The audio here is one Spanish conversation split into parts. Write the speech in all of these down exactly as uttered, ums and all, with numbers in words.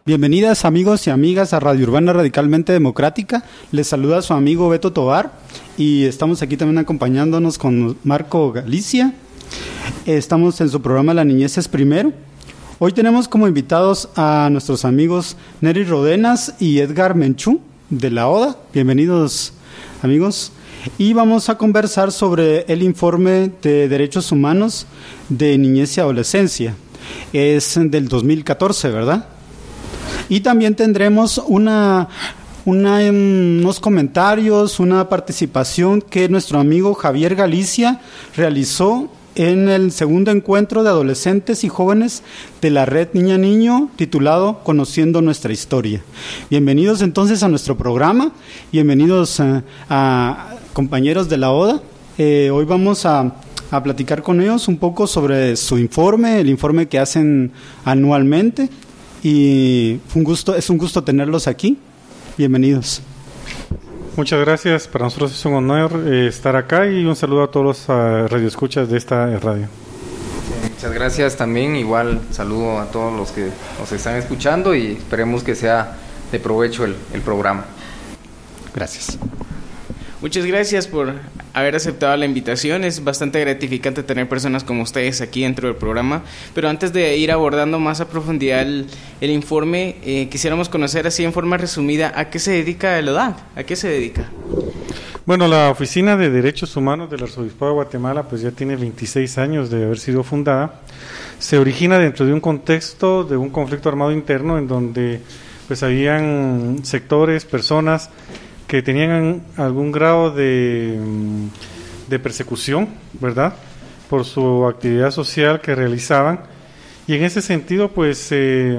Bienvenidas amigos y amigas a Radio Urbana Radicalmente Democrática. Les saluda su amigo Beto Tobar y estamos aquí también acompañándonos con Marco Galicia. Estamos en su programa La Niñez es Primero. Hoy tenemos como invitados a nuestros amigos Neri Rodenas y Edgar Menchú de la ODA. Bienvenidos amigos. Y vamos a conversar sobre el informe de Derechos Humanos de Niñez y Adolescencia. Es del dos mil catorce, ¿verdad? Y también tendremos una, una, unos comentarios, una participación que nuestro amigo Javier Galicia realizó en el segundo encuentro de adolescentes y jóvenes de la Red Niña Niño, titulado Conociendo Nuestra Historia. Bienvenidos entonces a nuestro programa, bienvenidos a, a compañeros de la ODA. Eh, hoy vamos a, a platicar con ellos un poco sobre su informe, el informe que hacen anualmente. Y un gusto, es un gusto tenerlos aquí. Bienvenidos. Muchas gracias. Para nosotros es un honor eh, estar acá y un saludo a todos los uh, radioescuchas de esta radio. Muchas gracias también. Igual saludo a todos los que nos están escuchando y esperemos que sea de provecho el, el programa. Gracias. Muchas gracias por haber aceptado la invitación. Es bastante gratificante tener personas como ustedes aquí dentro del programa. Pero antes de ir abordando más a profundidad el, el informe, eh, quisiéramos conocer así en forma resumida a qué se dedica el O D A C. ¿A qué se dedica? Bueno, la Oficina de Derechos Humanos del Arzobispado de Guatemala pues ya tiene veintiséis años de haber sido fundada. Se origina dentro de un contexto de un conflicto armado interno en donde pues habían sectores, personas que tenían algún grado de, de persecución, ¿verdad?, por su actividad social que realizaban, y en ese sentido, pues, eh,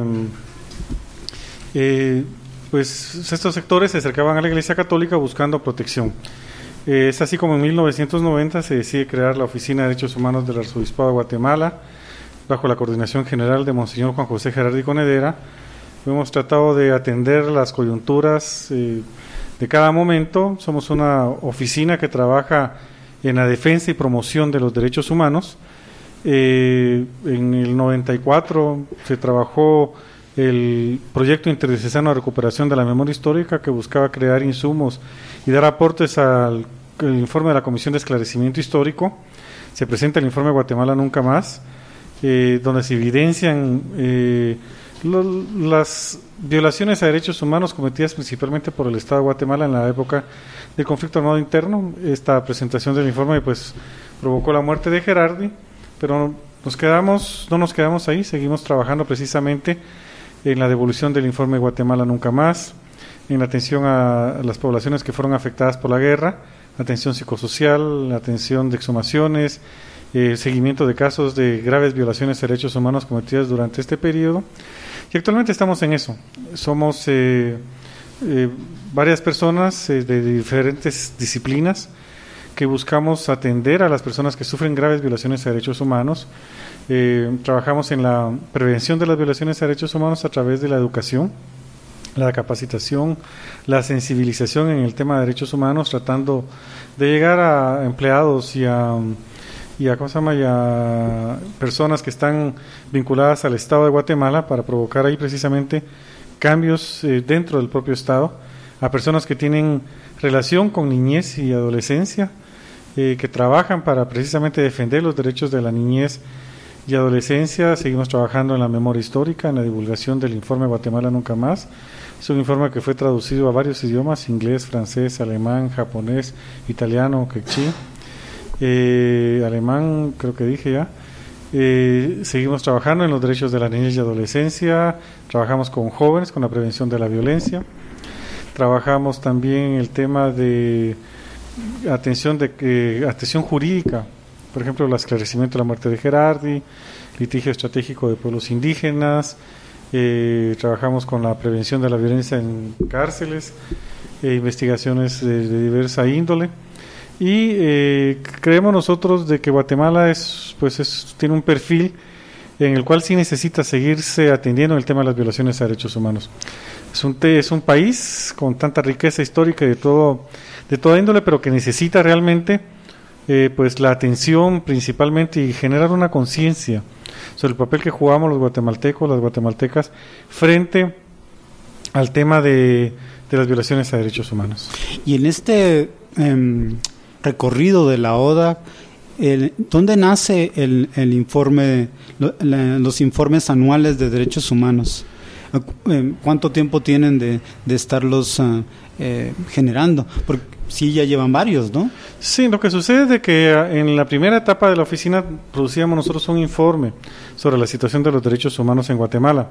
eh, pues estos sectores se acercaban a la Iglesia Católica buscando protección. Eh, es así como en mil novecientos noventa se decide crear la Oficina de Derechos Humanos del Arzobispado de Guatemala, bajo la coordinación general de Monseñor Juan José Gerardi Conedera. Hemos tratado de atender las coyunturas eh, de cada momento. Somos una oficina que trabaja en la defensa y promoción de los derechos humanos. Eh, en el noventa y cuatro se trabajó el proyecto interdiocesano de recuperación de la memoria histórica, que buscaba crear insumos y dar aportes al el informe de la Comisión de Esclarecimiento Histórico. Se presenta el informe Guatemala Nunca Más, eh, donde se evidencian eh, lo, las violaciones a derechos humanos cometidas principalmente por el Estado de Guatemala en la época del conflicto armado interno. Esta presentación del informe pues provocó la muerte de Gerardi, pero nos quedamos, no nos quedamos ahí, seguimos trabajando precisamente en la devolución del informe Guatemala Nunca Más, en la atención a las poblaciones que fueron afectadas por la guerra, atención psicosocial, atención de exhumaciones, eh, seguimiento de casos de graves violaciones a derechos humanos cometidas durante este periodo. Y actualmente estamos en eso. Somos eh, eh, varias personas eh, de diferentes disciplinas que buscamos atender a las personas que sufren graves violaciones a derechos humanos. Eh, trabajamos en la prevención de las violaciones a derechos humanos a través de la educación, la capacitación, la sensibilización en el tema de derechos humanos, tratando de llegar a empleados y a... y a, ¿cómo se llama? y a personas que están vinculadas al Estado de Guatemala para provocar ahí precisamente cambios eh, dentro del propio Estado, a personas que tienen relación con niñez y adolescencia, eh, que trabajan para precisamente defender los derechos de la niñez y adolescencia. Seguimos trabajando en la memoria histórica, en la divulgación del informe Guatemala Nunca Más. Es un informe que fue traducido a varios idiomas: inglés, francés, alemán, japonés, italiano, quechí. Eh, alemán, creo que dije ya. Eh, seguimos trabajando en los derechos de la niñez y adolescencia, trabajamos con jóvenes, con la prevención de la violencia, trabajamos también en el tema de atención de eh, atención jurídica, por ejemplo, el esclarecimiento de la muerte de Gerardi, litigio estratégico de pueblos indígenas, eh, trabajamos con la prevención de la violencia en cárceles, eh, investigaciones de, de diversa índole. Y eh, creemos nosotros de que Guatemala es, pues es, tiene un perfil en el cual sí necesita seguirse atendiendo el tema de las violaciones a derechos humanos. Es un, te, es un país con tanta riqueza histórica y de todo, de toda índole, pero que necesita realmente eh, pues la atención principalmente y generar una conciencia sobre el papel que jugamos los guatemaltecos, las guatemaltecas, frente al tema de, de las violaciones a derechos humanos. Y en este eh, recorrido de la ODA, el, ¿dónde nace el, el informe, lo, la, los informes anuales de derechos humanos? ¿Cuánto tiempo tienen de, de estarlos uh, eh, generando? Porque sí, ya llevan varios, ¿no? Sí, lo que sucede es de que en la primera etapa de la oficina producíamos nosotros un informe sobre la situación de los derechos humanos en Guatemala.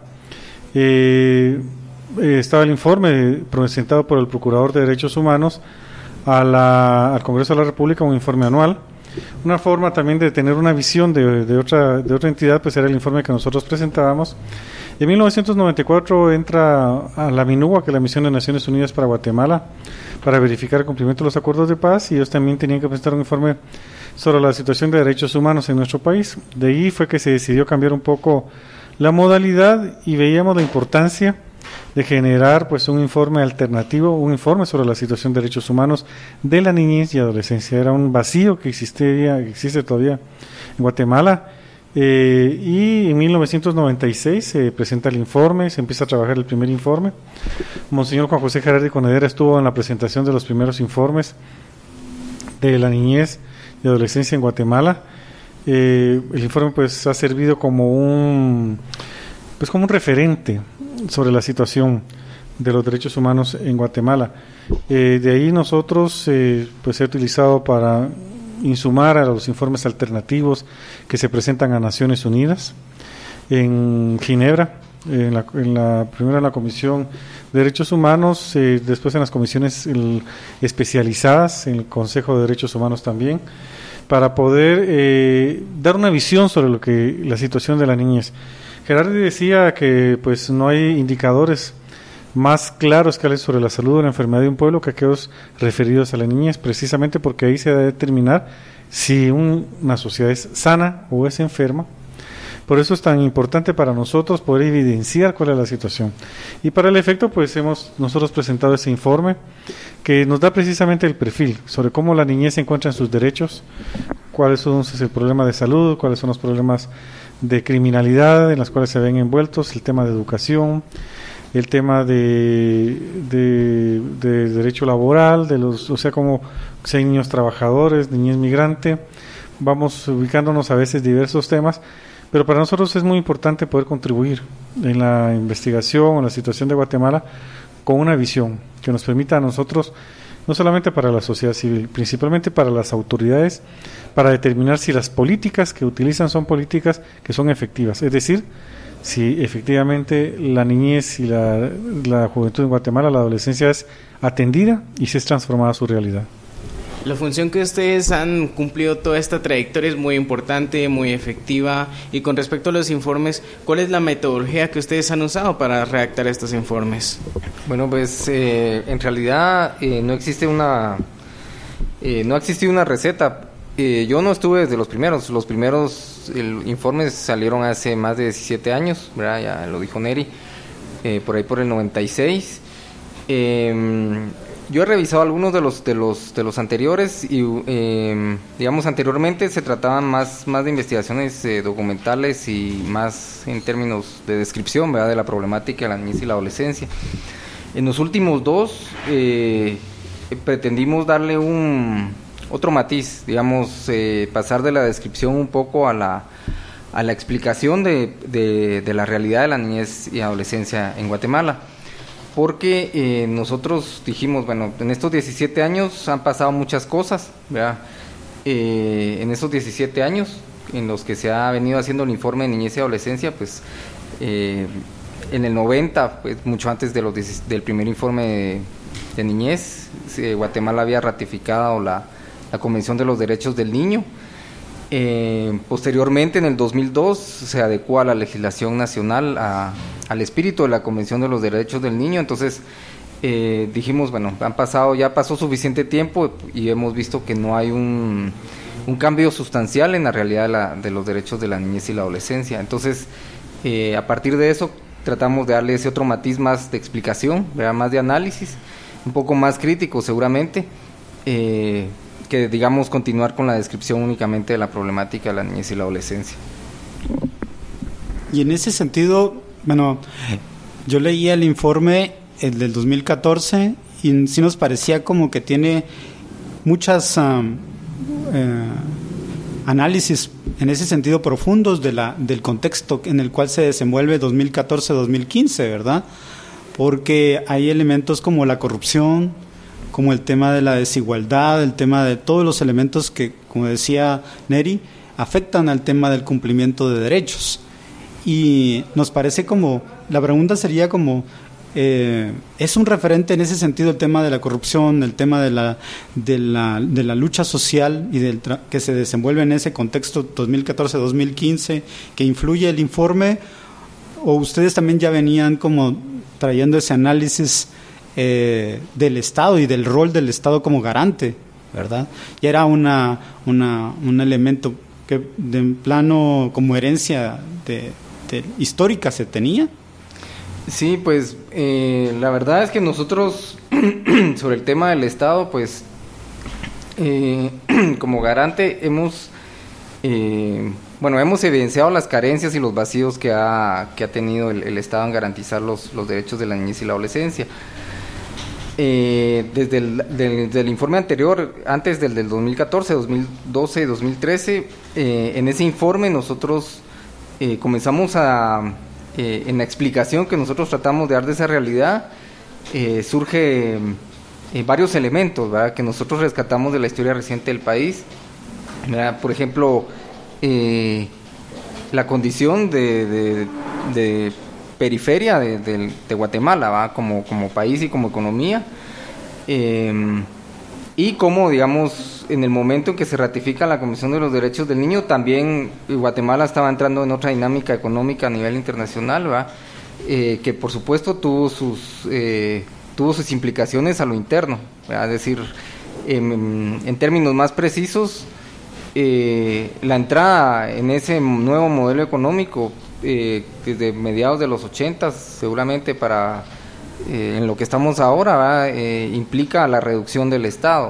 Eh, eh, estaba el informe presentado por el Procurador de Derechos Humanos a la, al Congreso de la República, un informe anual. Una forma también de tener una visión de, de, otra, de otra entidad, pues era el informe que nosotros presentábamos. En mil novecientos noventa y cuatro entra a la MINUGUA, que es la Misión de Naciones Unidas para Guatemala, para verificar el cumplimiento de los acuerdos de paz, y ellos también tenían que presentar un informe sobre la situación de derechos humanos en nuestro país. De ahí fue que se decidió cambiar un poco la modalidad y veíamos la importancia de generar pues un informe alternativo, un informe sobre la situación de derechos humanos de la niñez y adolescencia. Era un vacío que existía, que existe todavía en Guatemala. Eh, y en mil novecientos noventa y seis se presenta el informe, se empieza a trabajar el primer informe. Monseñor Juan José Gerardi Conedera estuvo en la presentación de los primeros informes de la niñez y adolescencia en Guatemala. Eh, el informe pues ha servido como un pues como un referente sobre la situación de los derechos humanos en Guatemala. Eh, de ahí nosotros eh, pues he utilizado para insumar a los informes alternativos que se presentan a Naciones Unidas en Ginebra, en la, en la primero en la Comisión de Derechos Humanos, eh, después en las comisiones el, especializadas, en el Consejo de Derechos Humanos también, para poder eh, dar una visión sobre lo que la situación de la niñez. Gerardi decía que pues no hay indicadores más claros que hablen sobre la salud o la enfermedad de un pueblo que aquellos referidos a la niñez, precisamente porque ahí se debe determinar si un, una sociedad es sana o es enferma. Por eso es tan importante para nosotros poder evidenciar cuál es la situación. Y para el efecto, pues hemos nosotros presentado ese informe que nos da precisamente el perfil sobre cómo la niñez se encuentra en sus derechos, cuáles son el problema de salud, cuáles son los problemas de criminalidad en las cuales se ven envueltos, el tema de educación, el tema de, de, de derecho laboral, de los, o sea, como si hay niños trabajadores, niñez migrante. Vamos ubicándonos a veces diversos temas, pero para nosotros es muy importante poder contribuir en la investigación, en la situación de Guatemala, con una visión que nos permita a nosotros, no solamente para la sociedad civil, principalmente para las autoridades, para determinar si las políticas que utilizan son políticas que son efectivas, es decir, si efectivamente la niñez y la, la juventud en Guatemala, la adolescencia es atendida y si es transformada su realidad. La función que ustedes han cumplido toda esta trayectoria es muy importante, muy efectiva. Y con respecto a los informes, ¿cuál es la metodología que ustedes han usado para redactar estos informes? Bueno, pues eh, en realidad eh, no existe una eh, no ha existido una receta. Eh, yo no estuve desde los primeros. Los primeros el, informes salieron hace más de diecisiete años, ¿verdad? Ya lo dijo Neri, eh, por ahí por el noventa y seis. Eh, Yo he revisado algunos de los de los de los anteriores y eh, digamos anteriormente se trataban más más de investigaciones eh, documentales y más en términos de descripción, ¿verdad?, de la problemática de la niñez y la adolescencia. En los últimos dos eh, pretendimos darle un otro matiz, digamos, eh, pasar de la descripción un poco a la a la explicación de, de, de la realidad de la niñez y adolescencia en Guatemala. Porque eh, nosotros dijimos, bueno, en estos diecisiete años han pasado muchas cosas, ¿verdad? Eh, en esos diecisiete años en los que se ha venido haciendo el informe de niñez y adolescencia, pues eh, en el noventa, pues mucho antes de los del primer informe de, de niñez, eh, Guatemala había ratificado la, la Convención de los Derechos del Niño. Eh, posteriormente, en el dos mil dos, se adecuó a la legislación nacional a, al espíritu de la Convención de los Derechos del Niño. Entonces eh, dijimos, bueno, han pasado, ya pasó suficiente tiempo y hemos visto que no hay un, un cambio sustancial en la realidad de, la, de los derechos de la niñez y la adolescencia. Entonces, eh, a partir de eso, tratamos de darle ese otro matiz más de explicación, ¿verdad?, más de análisis, un poco más crítico seguramente, eh, que digamos continuar con la descripción únicamente de la problemática de la niñez y la adolescencia. Y en ese sentido, bueno, yo leía el informe el del dos mil catorce, y sí nos parecía como que tiene muchas um, eh, análisis en ese sentido profundos de la, del contexto en el cual se desenvuelve dos mil catorce dos mil quince, ¿verdad? Porque hay elementos como la corrupción, como el tema de la desigualdad, el tema de todos los elementos que, como decía Neri, afectan al tema del cumplimiento de derechos. Y nos parece como, la pregunta sería como, eh, ¿es un referente en ese sentido el tema de la corrupción, el tema de la, de la, de la lucha social y del tra- que se desenvuelve en ese contexto dos mil catorce dos mil quince, que influye el informe? ¿O ustedes también ya venían como trayendo ese análisis eh, del Estado y del rol del Estado como garante, ¿verdad? Ya era una, una, un elemento que de en plano como herencia de, de, histórica se tenía. Sí, pues eh, la verdad es que nosotros sobre el tema del Estado, pues eh, como garante hemos eh, bueno hemos evidenciado las carencias y los vacíos que ha que ha tenido el, el Estado en garantizar los, los derechos de la niñez y la adolescencia. Eh, desde el del, del informe anterior, antes del del dos mil catorce, dos mil doce, dos mil trece, eh, en ese informe nosotros eh, comenzamos a Eh, en la explicación que nosotros tratamos de dar de esa realidad, eh, surge eh, varios elementos, ¿verdad?, que nosotros rescatamos de la historia reciente del país, ¿verdad? Por ejemplo, eh, la condición de, de, de periferia de, de, de Guatemala, ¿verdad?, como, como país y como economía, eh, y como, digamos, en el momento en que se ratifica la Comisión de los Derechos del Niño, también Guatemala estaba entrando en otra dinámica económica a nivel internacional, ¿verdad?, eh, que por supuesto tuvo sus eh, tuvo sus implicaciones a lo interno, ¿verdad? Es decir, en, en términos más precisos, eh, la entrada en ese nuevo modelo económico eh, desde mediados de los ochentas, seguramente para Eh, en lo que estamos ahora, eh, implica la reducción del Estado,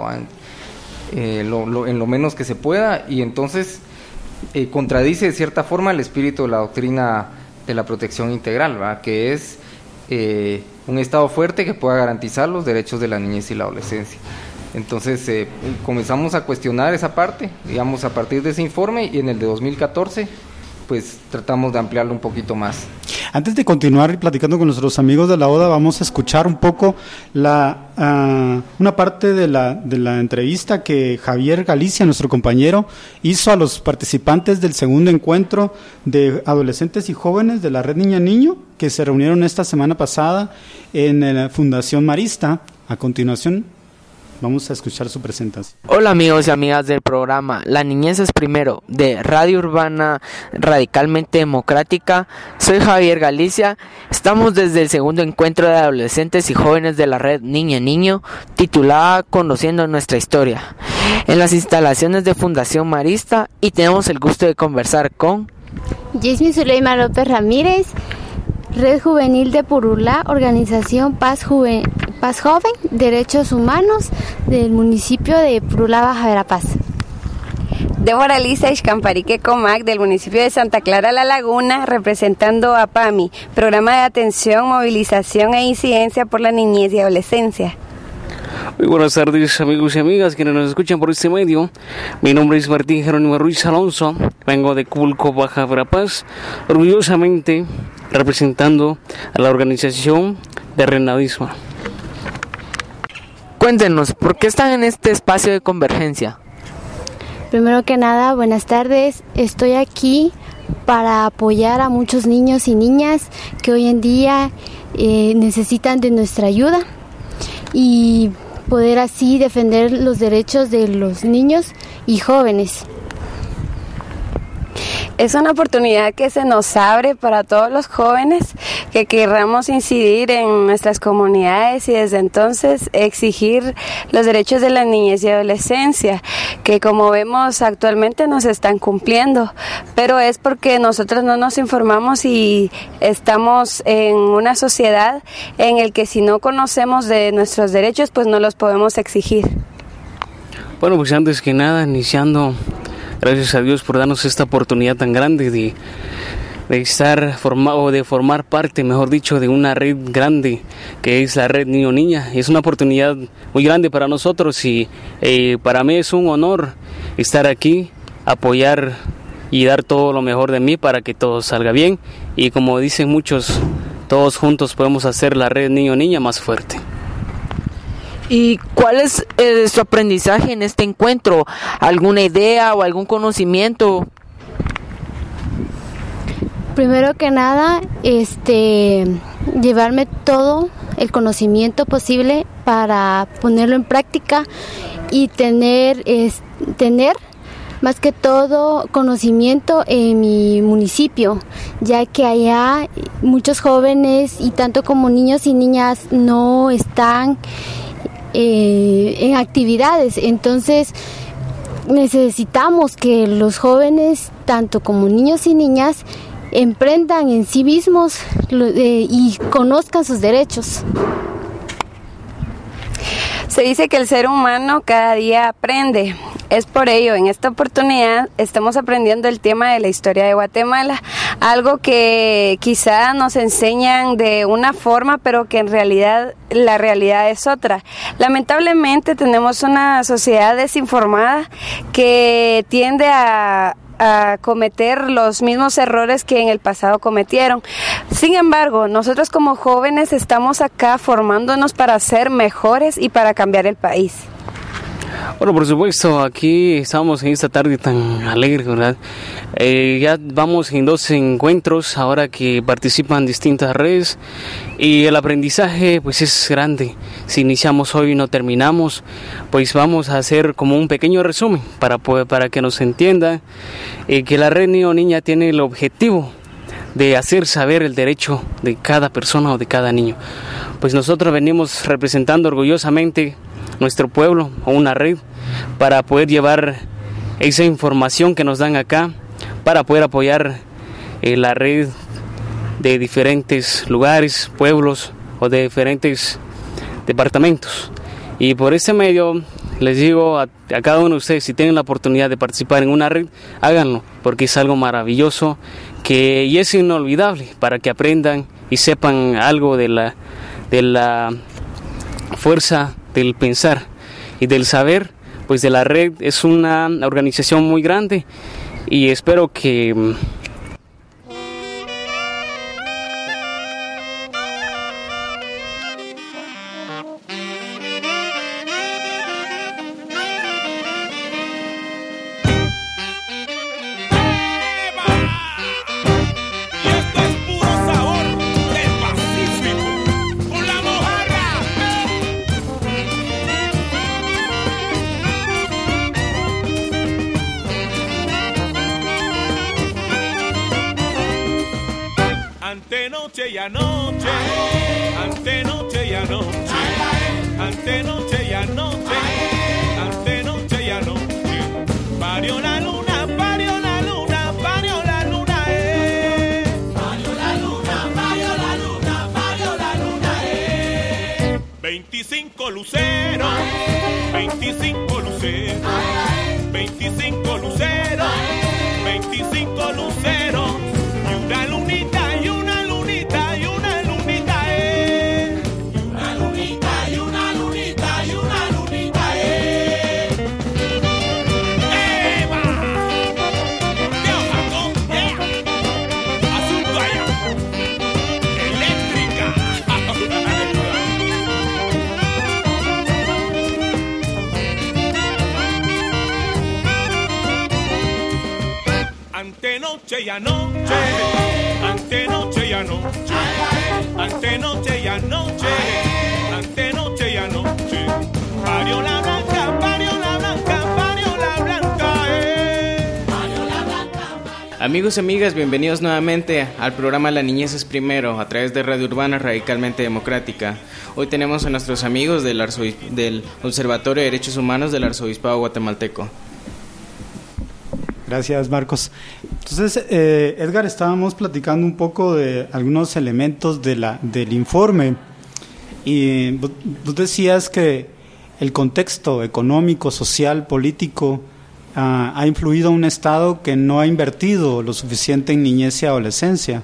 eh, lo, lo, en lo menos que se pueda, y entonces eh, contradice de cierta forma el espíritu de la doctrina de la protección integral, ¿verdad?, que es eh, un Estado fuerte que pueda garantizar los derechos de la niñez y la adolescencia. Entonces eh, comenzamos a cuestionar esa parte, digamos, a partir de ese informe, y en el de dos mil catorce pues tratamos de ampliarlo un poquito más. Antes de continuar platicando con nuestros amigos de la O D A, vamos a escuchar un poco la uh, una parte de la, de la entrevista que Javier Galicia, nuestro compañero, hizo a los participantes del segundo encuentro de adolescentes y jóvenes de la Red Niña Niño, que se reunieron esta semana pasada en la Fundación Marista. A continuación vamos a escuchar su presentación. Hola amigos y amigas del programa La Niñez es Primero de Radio Urbana Radicalmente Democrática. Soy Javier Galicia. Estamos desde el segundo encuentro de adolescentes y jóvenes de la Red Niña Niño, titulada Conociendo Nuestra Historia, en las instalaciones de Fundación Marista, y tenemos el gusto de conversar con Yasmin Zuleima López Ramírez, Red Juvenil de Purulá, Organización Paz, Juven, Paz Joven, Derechos Humanos del municipio de Purulá, Baja Verapaz. Débora Lisa Ixcamparique Comac, del municipio de Santa Clara La Laguna, representando a PAMI, Programa de Atención, Movilización e Incidencia por la Niñez y Adolescencia. Muy buenas tardes, amigos y amigas quienes nos escuchan por este medio. Mi nombre es Martín Jerónimo Ruiz Alonso, vengo de Cubulco, Baja Verapaz, orgullosamente representando a la organización de Renadismo. Cuéntenos, ¿por qué están en este espacio de convergencia? Primero que nada, buenas tardes. Estoy aquí para apoyar a muchos niños y niñas que hoy en día eh, necesitan de nuestra ayuda y poder así defender los derechos de los niños y jóvenes. Es una oportunidad que se nos abre para todos los jóvenes que querramos incidir en nuestras comunidades y desde entonces exigir los derechos de la niñez y adolescencia, que como vemos actualmente no se están cumpliendo, pero es porque nosotros no nos informamos y estamos en una sociedad en el que si no conocemos de nuestros derechos pues no los podemos exigir. Bueno, pues antes que nada, iniciando, gracias a Dios por darnos esta oportunidad tan grande de de estar formado, de formar parte, mejor dicho, de una red grande que es la red Niño Niña. Es una oportunidad muy grande para nosotros y eh, para mí es un honor estar aquí, apoyar y dar todo lo mejor de mí para que todo salga bien. Y como dicen muchos, todos juntos podemos hacer la red Niño Niña más fuerte. ¿Y cuál es eh, su aprendizaje en este encuentro? ¿Alguna idea o algún conocimiento? Primero que nada, este, llevarme todo el conocimiento posible para ponerlo en práctica y tener, es, tener más que todo conocimiento en mi municipio, ya que allá muchos jóvenes y tanto como niños y niñas no están eh, en actividades, entonces necesitamos que los jóvenes, tanto como niños y niñas, emprendan en sí mismos eh, y conozcan sus derechos. Se dice que el ser humano cada día aprende. Es por ello, en esta oportunidad estamos aprendiendo el tema de la historia de Guatemala, algo que quizá nos enseñan de una forma, pero que en realidad la realidad es otra. Lamentablemente tenemos una sociedad desinformada que tiende a a cometer los mismos errores que en el pasado cometieron. Sin embargo, nosotros como jóvenes estamos acá formándonos para ser mejores y para cambiar el país. Bueno, por supuesto, aquí estamos en esta tarde tan alegre, ¿verdad? Eh, ya vamos en dos encuentros ahora que participan distintas redes y el aprendizaje pues es grande. Si iniciamos hoy y no terminamos, pues vamos a hacer como un pequeño resumen para, poder, para que nos entiendan eh, que la red Niño Niña tiene el objetivo de hacer saber el derecho de cada persona o de cada niño. Pues nosotros venimos representando orgullosamente nuestro pueblo o una red para poder llevar esa información que nos dan acá para poder apoyar eh, la red de diferentes lugares, pueblos o de diferentes departamentos. Y por ese medio les digo a, a cada uno de ustedes, si tienen la oportunidad de participar en una red, háganlo, porque es algo maravilloso que, y es inolvidable para que aprendan y sepan algo de la, de la fuerza del pensar y del saber. Pues de la red es una organización muy grande y espero que Antenoche y anoche, antenoche y anoche, antenoche y anoche, antenoche y anoche, parió la luna, parió la luna, parió la luna, eh. Parió la luna, parió la luna, parió la luna, eh. veinticinco luceros, veinticinco luceros, veinticinco luceros, veinticinco luceros, y una lunita. Antenoche y anoche, antenoche y anoche, antenoche y anoche, antenoche y anoche, parió la blanca, parió la blanca, parió la blanca, eh. Parió la blanca. Amigos y amigas, bienvenidos nuevamente al programa La Niñez es Primero, a través de Radio Urbana Radicalmente Democrática. Hoy tenemos a nuestros amigos del, Arzobis- del Observatorio de Derechos Humanos del Arzobispado Guatemalteco. Gracias, Marcos. Entonces, eh, Edgar, estábamos platicando un poco de algunos elementos de la, del informe y vos, vos decías que el contexto económico, social, político uh, ha influido un Estado que no ha invertido lo suficiente en niñez y adolescencia.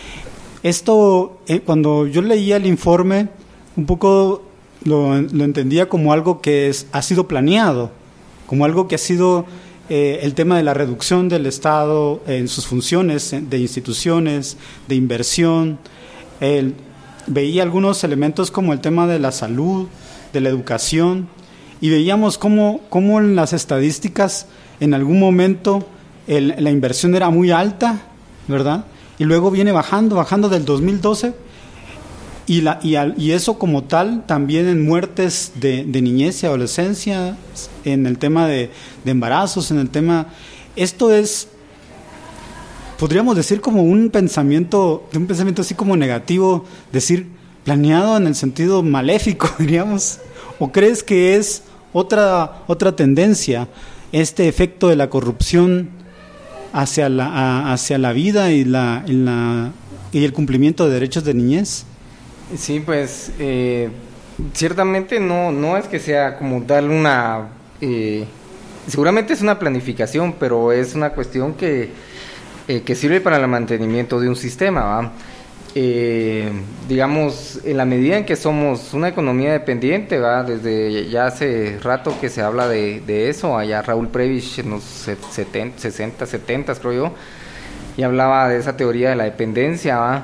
Esto, eh, cuando yo leía el informe, un poco lo, lo entendía como algo que es, ha sido planeado, como algo que ha sido eh, el tema de la reducción del Estado en sus funciones de instituciones, de inversión. El, veía algunos elementos como el tema de la salud, de la educación, y veíamos cómo, cómo en las estadísticas en algún momento el, la inversión era muy alta, ¿verdad? Y luego viene bajando, bajando del dos mil doce, y, la, y, al, y eso como tal también en muertes de, de niñez y adolescencia, en el tema de, de embarazos, en el tema... Esto es, podríamos decir como un pensamiento, un pensamiento así como negativo, decir planeado en el sentido maléfico, diríamos. ¿O crees que es otra, otra tendencia, este efecto de la corrupción hacia la, a, hacia la vida y, la, y, la, y el cumplimiento de derechos de niñez? Sí, pues eh, ciertamente no, no es que sea como darle una... Eh, seguramente es una planificación, pero es una cuestión que, eh, que sirve para el mantenimiento de un sistema, ¿va? Eh, digamos, en la medida en que somos una economía dependiente, ¿va? Desde ya hace rato que se habla de, de eso, allá Raúl Prebisch en los setenta, sesenta, setenta creo yo, y hablaba de esa teoría de la dependencia, ¿va?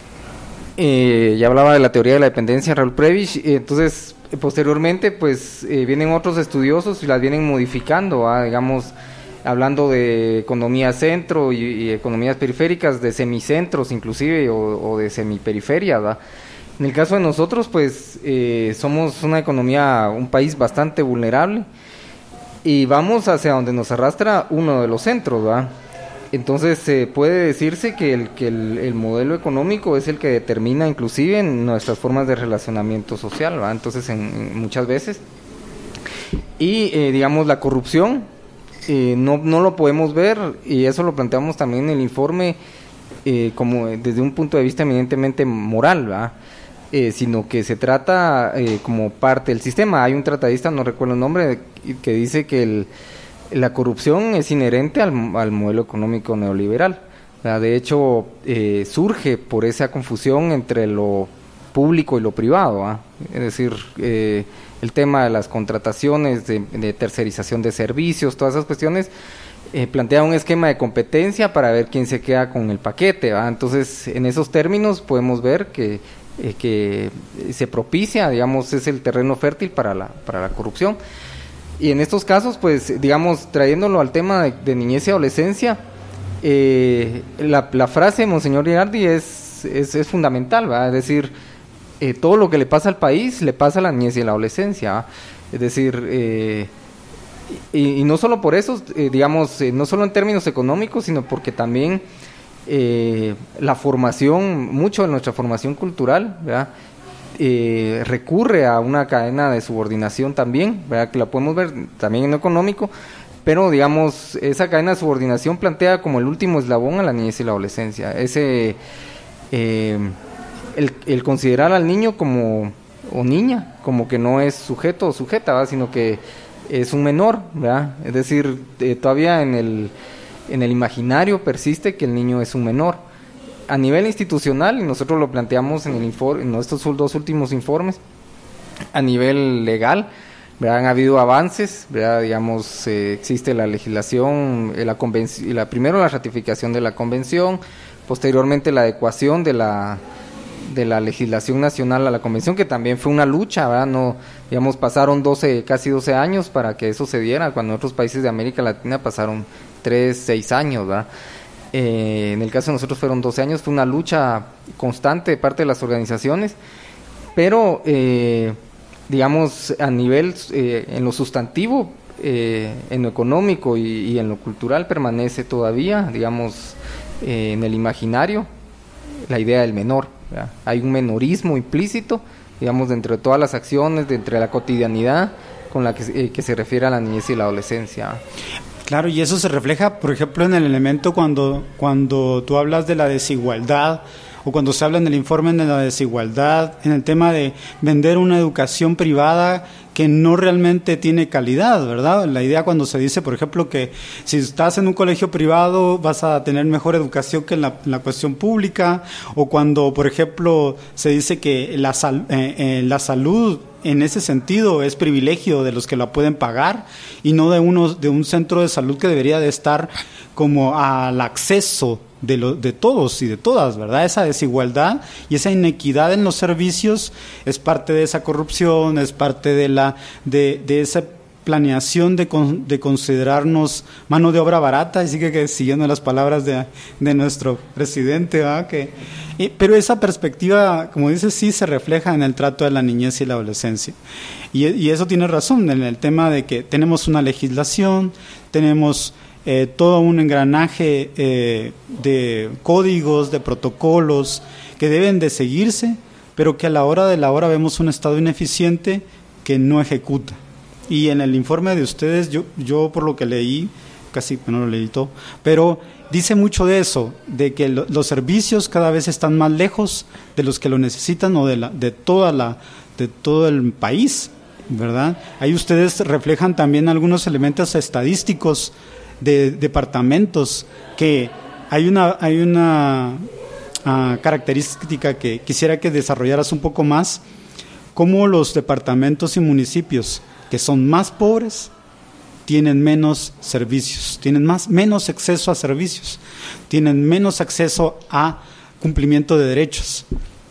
Eh, ya hablaba de la teoría de la dependencia Raúl Prebisch, eh, entonces posteriormente pues eh, vienen otros estudiosos y las vienen modificando, ¿va? Digamos, hablando de economía centro y, y economías periféricas, de semicentros inclusive o, o de semiperiferia, ¿va? En el caso de nosotros pues eh, somos una economía, un país bastante vulnerable y vamos hacia donde nos arrastra uno de los centros, ¿va? Entonces eh, puede decirse que, el, que el, el modelo económico es el que determina inclusive en nuestras formas de relacionamiento social, ¿va? Entonces en, en muchas veces y eh, digamos la corrupción eh, no, no lo podemos ver y eso lo planteamos también en el informe eh, como desde un punto de vista eminentemente moral, ¿va? Eh, sino que se trata eh, como parte del sistema. Hay un tratadista, no recuerdo el nombre, que dice que el la corrupción es inherente al, al modelo económico neoliberal. ¿Verdad? De hecho, eh, surge por esa confusión entre lo público y lo privado, ¿ah? Es decir, eh, el tema de las contrataciones, de, de tercerización de servicios, todas esas cuestiones, eh, plantea un esquema de competencia para ver quién se queda con el paquete, ¿va? Entonces, en esos términos podemos ver que, eh, que se propicia, digamos, es el terreno fértil para la, para la corrupción. Y en estos casos, pues, digamos, trayéndolo al tema de, de niñez y adolescencia, eh, la, la frase de Monseñor Girardi es, es, es fundamental, ¿va? Es decir, eh, todo lo que le pasa al país, le pasa a la niñez y a la adolescencia, ¿va? Es decir, eh, y, y no solo por eso, eh, digamos, eh, no solo en términos económicos, sino porque también eh, la formación, mucho de nuestra formación cultural, ¿verdad? Eh, recurre a una cadena de subordinación también, ¿verdad? Que la podemos ver también en lo económico, pero digamos, esa cadena de subordinación plantea como el último eslabón a la niñez y la adolescencia, ese eh, el, el considerar al niño como, o niña, como que no es sujeto o sujeta, ¿verdad? Sino que es un menor, ¿verdad? Es decir, eh, todavía en el, en el imaginario persiste que el niño es un menor. A nivel institucional, y nosotros lo planteamos en el informe, en estos dos últimos informes, a nivel legal, ¿verdad? Han habido avances, ¿verdad? Digamos, eh, existe la legislación, eh, la convención, la, primero la ratificación de la convención, posteriormente la adecuación de la de la legislación nacional a la convención, que también fue una lucha, ¿verdad? No, digamos, pasaron doce, casi doce años para que eso se diera, cuando en otros países de América Latina pasaron tres, seis años, ¿verdad? Eh, en el caso de nosotros fueron doce años, fue una lucha constante de parte de las organizaciones, pero eh, digamos a nivel, eh, en lo sustantivo, eh, en lo económico y, y en lo cultural permanece todavía, digamos, eh, en el imaginario, la idea del menor, ¿verdad? Hay un menorismo implícito, digamos, dentro de todas las acciones, dentro de la cotidianidad con la que, eh, que se refiere a la niñez y la adolescencia. Claro, y eso se refleja, por ejemplo, en el elemento cuando, cuando tú hablas de la desigualdad, o cuando se habla en el informe de la desigualdad, en el tema de vender una educación privada que no realmente tiene calidad, ¿verdad? La idea cuando se dice, por ejemplo, que si estás en un colegio privado vas a tener mejor educación que en la, en la cuestión pública, o cuando, por ejemplo, se dice que la, sal, eh, eh, la salud en ese sentido es privilegio de los que la pueden pagar y no de, uno, de un centro de salud que debería de estar como al acceso de, lo, de todos y de todas, ¿verdad? Esa desigualdad y esa inequidad en los servicios es parte de esa corrupción, es parte de la de, de esa planeación de, con, de considerarnos mano de obra barata, así que, que siguiendo las palabras de, de nuestro presidente, ¿verdad? Que, y, pero esa perspectiva, como dices, sí se refleja en el trato de la niñez y la adolescencia. Y, y eso tiene razón en el tema de que tenemos una legislación, tenemos Eh, todo un engranaje eh, de códigos, de protocolos que deben de seguirse, pero que a la hora de la hora vemos un Estado ineficiente que no ejecuta. Y en el informe de ustedes, yo, yo por lo que leí, casi no lo leí todo, pero dice mucho de eso, de que lo, los servicios cada vez están más lejos de los que lo necesitan o de, la, de, toda la, de todo el país, ¿verdad? Ahí ustedes reflejan también algunos elementos estadísticos de departamentos, que hay una hay una uh, característica que quisiera que desarrollaras un poco más, cómo los departamentos y municipios que son más pobres tienen menos servicios, tienen más menos acceso a servicios, tienen menos acceso a cumplimiento de derechos.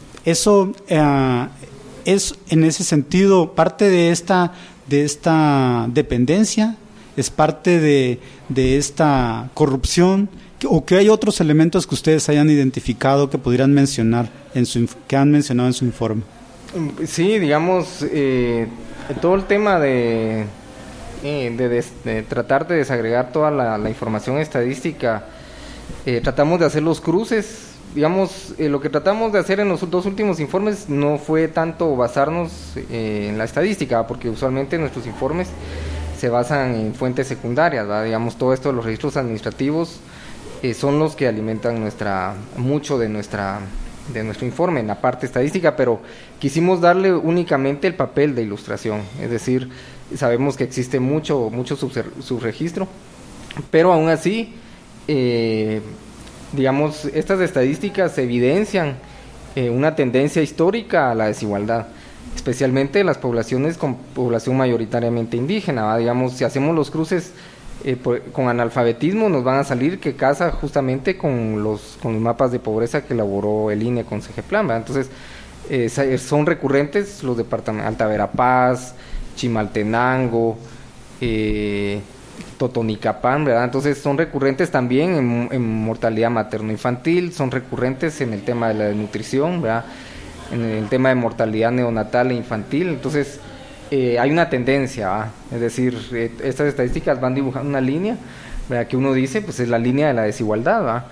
Eso uh, es en ese sentido parte de esta de esta dependencia, es parte de, de esta corrupción, o que hay otros elementos que ustedes hayan identificado que pudieran mencionar en su que han mencionado en su informe. Sí, digamos, eh, todo el tema de, eh, de, de, de tratar de desagregar toda la, la información estadística, eh, tratamos de hacer los cruces. Digamos, eh, lo que tratamos de hacer en los dos últimos informes no fue tanto basarnos eh, en la estadística, porque usualmente nuestros informes se basan en fuentes secundarias, ¿verdad? Digamos, todo esto de los registros administrativos eh, son los que alimentan nuestra mucho de nuestra de nuestro informe en la parte estadística, pero quisimos darle únicamente el papel de ilustración, es decir, sabemos que existe mucho mucho subregistro, pero aún así, eh, digamos, estas estadísticas evidencian eh, una tendencia histórica a la desigualdad, especialmente en las poblaciones con población mayoritariamente indígena, ¿va? Digamos, si hacemos los cruces eh, por, con analfabetismo, nos van a salir que casa justamente con los con los mapas de pobreza que elaboró el I N E con CEGEPLAN, ¿va? Entonces, eh, son recurrentes los departamentos Alta Verapaz, Chimaltenango, eh, Totonicapán, ¿verdad? Entonces son recurrentes también en, en mortalidad materno-infantil, son recurrentes en el tema de la desnutrición, ¿verdad? En el tema de mortalidad neonatal e infantil. Entonces eh, hay una tendencia, ¿va? Es decir, eh, estas estadísticas van dibujando una línea, ¿verdad? Que uno dice, pues es la línea de la desigualdad, ¿va?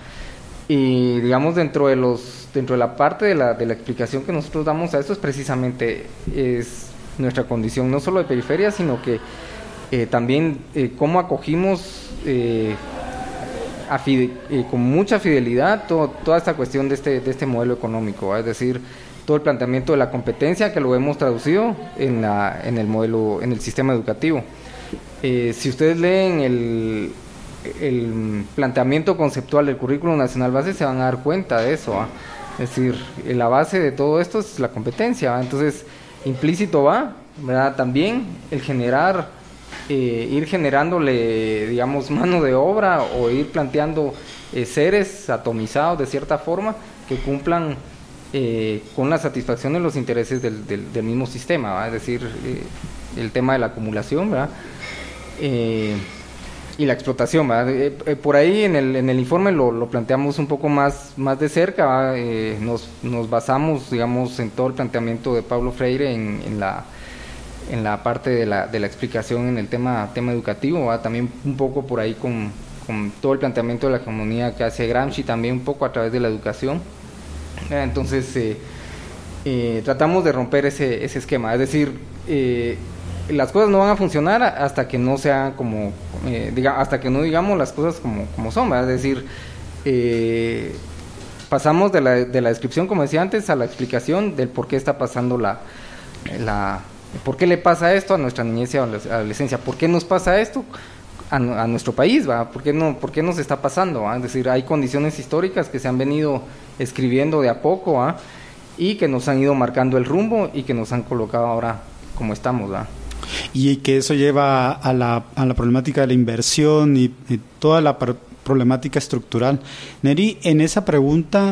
Y digamos, dentro de los dentro de la parte de la, de la explicación que nosotros damos a esto es precisamente es nuestra condición, no solo de periferia, sino que eh, también eh, cómo acogimos eh, a fide, eh, con mucha fidelidad todo, toda esta cuestión de este, de este modelo económico, ¿va? Es decir, todo el planteamiento de la competencia que lo hemos traducido en, la, en el modelo, en el sistema educativo. Eh, si ustedes leen el, el planteamiento conceptual del Currículo Nacional Base, se van a dar cuenta de eso, ¿va? Es decir, la base de todo esto es la competencia, ¿va? Entonces, implícito va, ¿verdad? También el generar, eh, ir generándole, digamos, mano de obra o ir planteando eh, seres atomizados de cierta forma que cumplan Eh, con la satisfacción de los intereses del, del, del mismo sistema, ¿va? Es decir, eh, el tema de la acumulación, ¿verdad? Eh, y la explotación, ¿verdad? Eh, eh, por ahí en el, en el informe lo, lo planteamos un poco más, más de cerca, ¿va? Eh, nos, nos basamos, digamos, en todo el planteamiento de Paulo Freire en, en la en la parte de la, de la explicación en el tema, tema educativo, ¿va? También un poco por ahí con, con todo el planteamiento de la hegemonía que hace Gramsci, también un poco a través de la educación. Entonces eh, eh, tratamos de romper ese, ese esquema, es decir, eh, las cosas no van a funcionar hasta que no sean como, eh, diga, hasta que no digamos las cosas como, como son, ¿verdad? Es decir, eh, pasamos de la, de la descripción, como decía antes, a la explicación del por qué está pasando la, la, ¿Por qué le pasa esto a nuestra niñez y adolescencia? ¿Por qué nos pasa esto a, a nuestro país? ¿Va? ¿Por qué no, por qué nos está pasando? ¿Va? Es decir, hay condiciones históricas que se han venido escribiendo de a poco, ¿va? Y que nos han ido marcando el rumbo y que nos han colocado ahora como estamos, ¿va? Y que eso lleva a la, a la problemática de la inversión y, y toda la problemática estructural. Neri, en esa pregunta,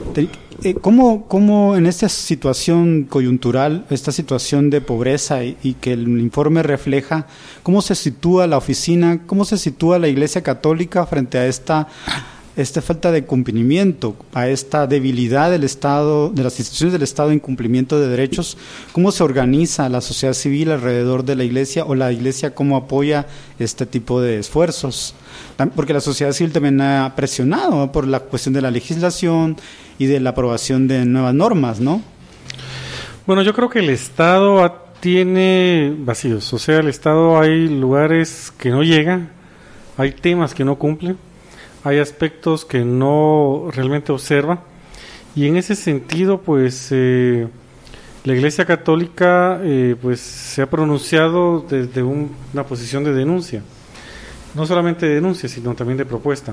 ¿cómo, cómo en esta situación coyuntural, esta situación de pobreza y, y que el informe refleja, cómo se sitúa la oficina, cómo se sitúa la Iglesia Católica frente a esta... esta falta de cumplimiento, a esta debilidad del Estado, de las instituciones del Estado en cumplimiento de derechos? ¿Cómo se organiza la sociedad civil alrededor de la Iglesia, o la Iglesia cómo apoya este tipo de esfuerzos? Porque la sociedad civil también ha presionado, ¿no?, por la cuestión de la legislación y de la aprobación de nuevas normas, ¿no? Bueno, yo creo que el Estado tiene vacíos, o sea, el Estado hay lugares que no llega, hay temas que no cumple, hay aspectos que no realmente observa, y en ese sentido pues eh, la Iglesia Católica eh, pues se ha pronunciado desde un, una posición de denuncia, no solamente de denuncia sino también de propuesta.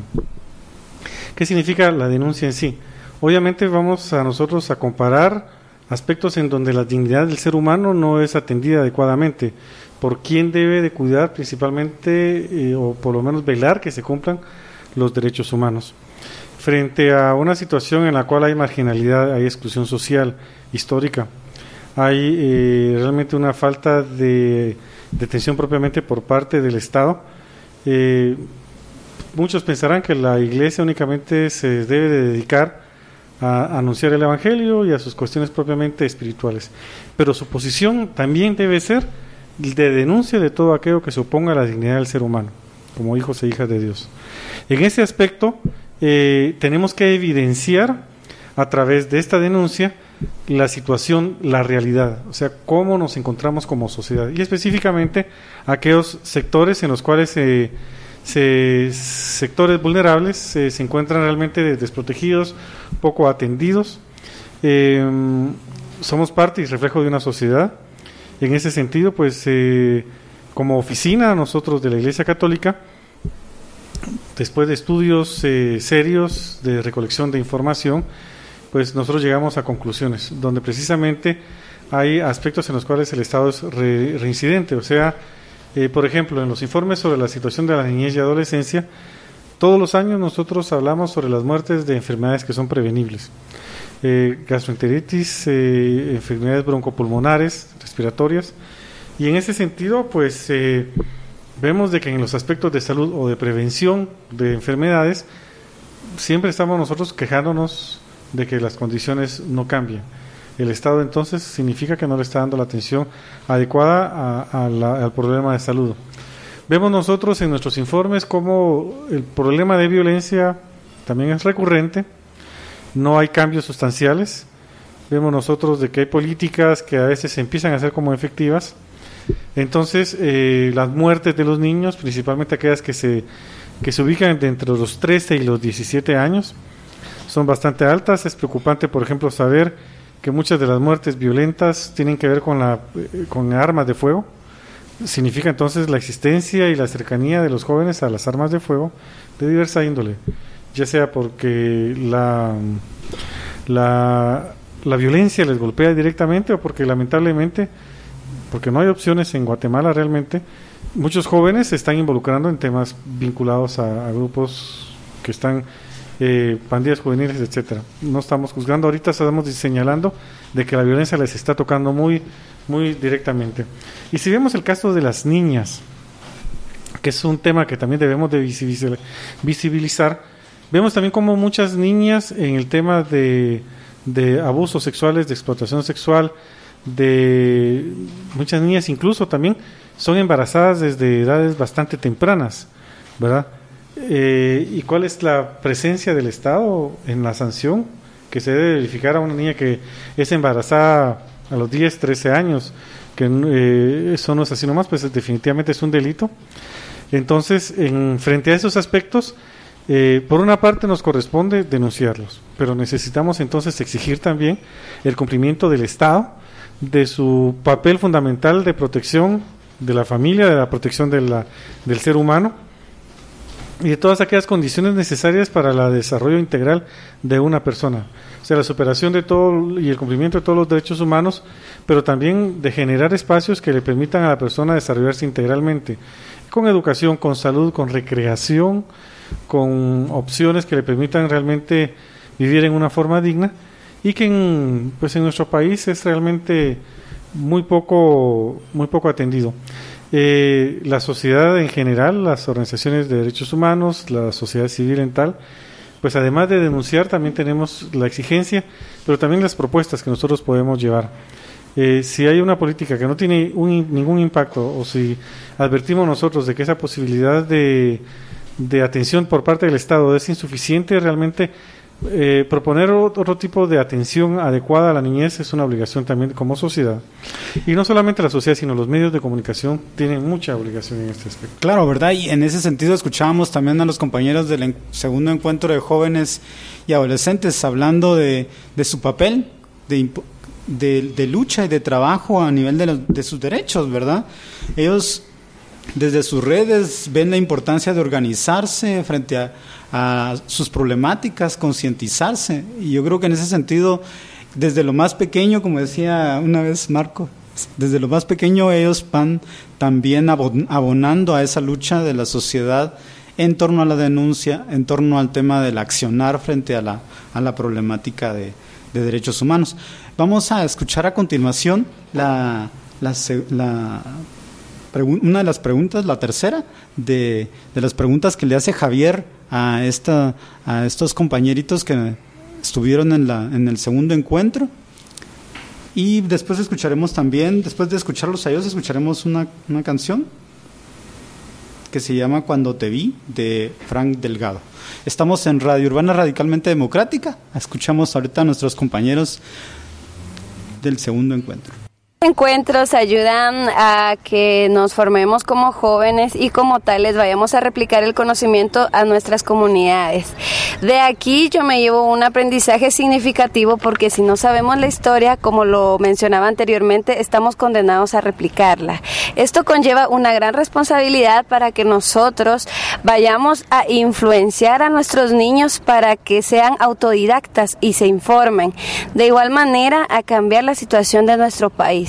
¿Qué significa la denuncia en sí? Obviamente vamos a nosotros a comparar aspectos en donde la dignidad del ser humano no es atendida adecuadamente, por quién debe de cuidar principalmente eh, o por lo menos velar que se cumplan los derechos humanos. Frente a una situación en la cual hay marginalidad, hay exclusión social histórica, hay eh, realmente una falta de detención propiamente por parte del Estado. Eh, muchos pensarán que la Iglesia únicamente se debe de dedicar a anunciar el Evangelio y a sus cuestiones propiamente espirituales, pero su posición también debe ser de denuncia de todo aquello que se oponga a la dignidad del ser humano como hijos e hijas de Dios. En ese aspecto eh, tenemos que evidenciar a través de esta denuncia la situación, la realidad, o sea, cómo nos encontramos como sociedad, y específicamente aquellos sectores en los cuales eh, se, sectores vulnerables eh, se encuentran realmente desprotegidos, poco atendidos. Eh, somos parte y reflejo de una sociedad. En ese sentido, pues eh, como oficina nosotros de la Iglesia Católica, después de estudios eh, serios de recolección de información, pues nosotros llegamos a conclusiones, donde precisamente hay aspectos en los cuales el Estado es re, reincidente, o sea, eh, por ejemplo, en los informes sobre la situación de la niñez y adolescencia, todos los años nosotros hablamos sobre las muertes de enfermedades que son prevenibles, eh, gastroenteritis, eh, enfermedades broncopulmonares, respiratorias, y en ese sentido, pues eh, vemos de que en los aspectos de salud o de prevención de enfermedades, siempre estamos nosotros quejándonos de que las condiciones no cambian. El Estado entonces significa que no le está dando la atención adecuada a, a la, al problema de salud. Vemos nosotros en nuestros informes cómo el problema de violencia también es recurrente, no hay cambios sustanciales. Vemos nosotros de que hay políticas que a veces se empiezan a hacer como efectivas. Entonces, eh, las muertes de los niños, principalmente aquellas que se, que se ubican entre los trece y los diecisiete años, son bastante altas. Es preocupante, por ejemplo, saber que muchas de las muertes violentas tienen que ver con, la, con armas de fuego. Significa entonces la existencia y la cercanía de los jóvenes a las armas de fuego de diversa índole, ya sea porque la, la, la violencia les golpea directamente o porque lamentablemente, porque no hay opciones en Guatemala realmente, muchos jóvenes se están involucrando en temas vinculados a, a grupos que están eh, pandillas juveniles, etcétera. No estamos juzgando ahorita, estamos señalando de que la violencia les está tocando muy, muy directamente. Y si vemos el caso de las niñas, que es un tema que también debemos de visibilizar, visibilizar vemos también como muchas niñas en el tema de, de abusos sexuales, de explotación sexual, de muchas niñas incluso también son embarazadas desde edades bastante tempranas, ¿verdad? Eh, ¿Y cuál es la presencia del Estado en la sanción que se debe verificar a una niña que es embarazada a los diez, trece años? Que eh, eso no es así nomás, pues definitivamente es un delito. Entonces, en, frente a esos aspectos, eh, por una parte nos corresponde denunciarlos, pero necesitamos entonces exigir también el cumplimiento del Estado de su papel fundamental de protección de la familia, de la protección de la, del ser humano y de todas aquellas condiciones necesarias para el desarrollo integral de una persona. O sea, la superación de todo y el cumplimiento de todos los derechos humanos, pero también de generar espacios que le permitan a la persona desarrollarse integralmente, con educación, con salud, con recreación, con opciones que le permitan realmente vivir en una forma digna, y que en, pues en nuestro país es realmente muy poco, muy poco atendido. Eh, la sociedad en general, las organizaciones de derechos humanos, la sociedad civil en tal, pues además de denunciar, también tenemos la exigencia, pero también las propuestas que nosotros podemos llevar. Eh, si hay una política que no tiene un, ningún impacto, o si advertimos nosotros de que esa posibilidad de, de atención por parte del Estado es insuficiente, realmente eh, proponer otro tipo de atención adecuada a la niñez es una obligación también como sociedad. Y no solamente la sociedad, sino los medios de comunicación tienen mucha obligación en este aspecto. Claro, ¿verdad? Y en ese sentido escuchábamos también a los compañeros del en- segundo encuentro de jóvenes y adolescentes hablando de, de su papel, de, imp- de, de lucha y de trabajo a nivel de, los, de sus derechos, ¿verdad? Ellos desde sus redes ven la importancia de organizarse frente a, a sus problemáticas, concientizarse, y yo creo que en ese sentido, desde lo más pequeño, como decía una vez Marco, desde lo más pequeño ellos van también abonando a esa lucha de la sociedad en torno a la denuncia, en torno al tema del accionar frente a la, a la problemática de, de derechos humanos. Vamos a escuchar a continuación la, la, la una de las preguntas, la tercera, de, de las preguntas que le hace Javier a, esta, a estos compañeritos que estuvieron en, la, en el segundo encuentro. Y después escucharemos también, después de escucharlos a ellos, escucharemos una, una canción que se llama Cuando te vi, de Frank Delgado. Estamos en Radio Urbana Radicalmente Democrática. Escuchamos ahorita a nuestros compañeros del segundo encuentro. Encuentros ayudan a que nos formemos como jóvenes y como tales vayamos a replicar el conocimiento a nuestras comunidades. De aquí yo me llevo un aprendizaje significativo, porque si no sabemos la historia, como lo mencionaba anteriormente, estamos condenados a replicarla. Esto conlleva una gran responsabilidad para que nosotros vayamos a influenciar a nuestros niños para que sean autodidactas y se informen. De igual manera, a cambiar la situación de nuestro país.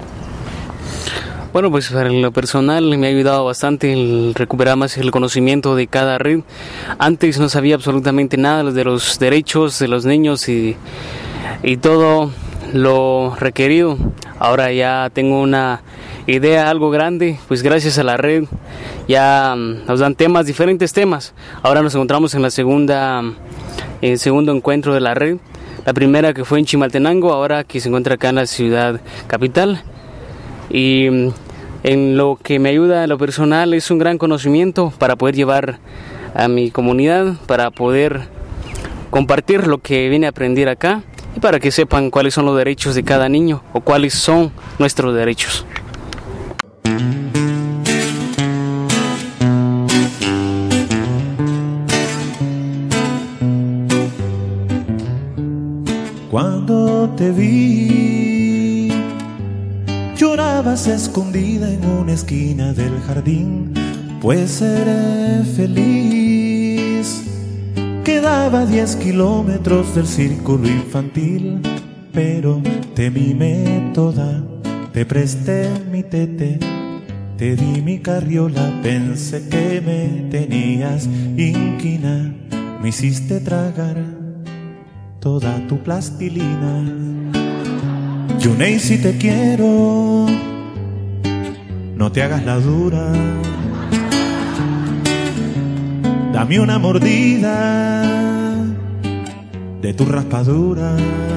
Bueno, pues para lo personal me ha ayudado bastante el recuperar más el conocimiento de cada red. Antes no sabía absolutamente nada de los derechos de los niños y, y todo lo requerido. Ahora ya tengo una idea algo grande, pues gracias a la red ya nos dan temas, diferentes temas. Ahora nos encontramos en la segunda, el segundo encuentro de la red. La primera que fue en Chimaltenango, ahora que se encuentra acá en la ciudad capital. Y en lo que me ayuda a lo personal es un gran conocimiento para poder llevar a mi comunidad, para poder compartir lo que vine a aprender acá y para que sepan cuáles son los derechos de cada niño o cuáles son nuestros derechos. Cuando te vi, llorabas escondida en una esquina del jardín, pues seré feliz. Quedaba diez kilómetros del círculo infantil, pero te mimé toda, te presté mi tete, te di mi carriola, pensé que me tenías inquina, me hiciste tragar toda tu plastilina. Yunei, si te quiero, no te hagas la dura. Dame una mordida de tu raspadura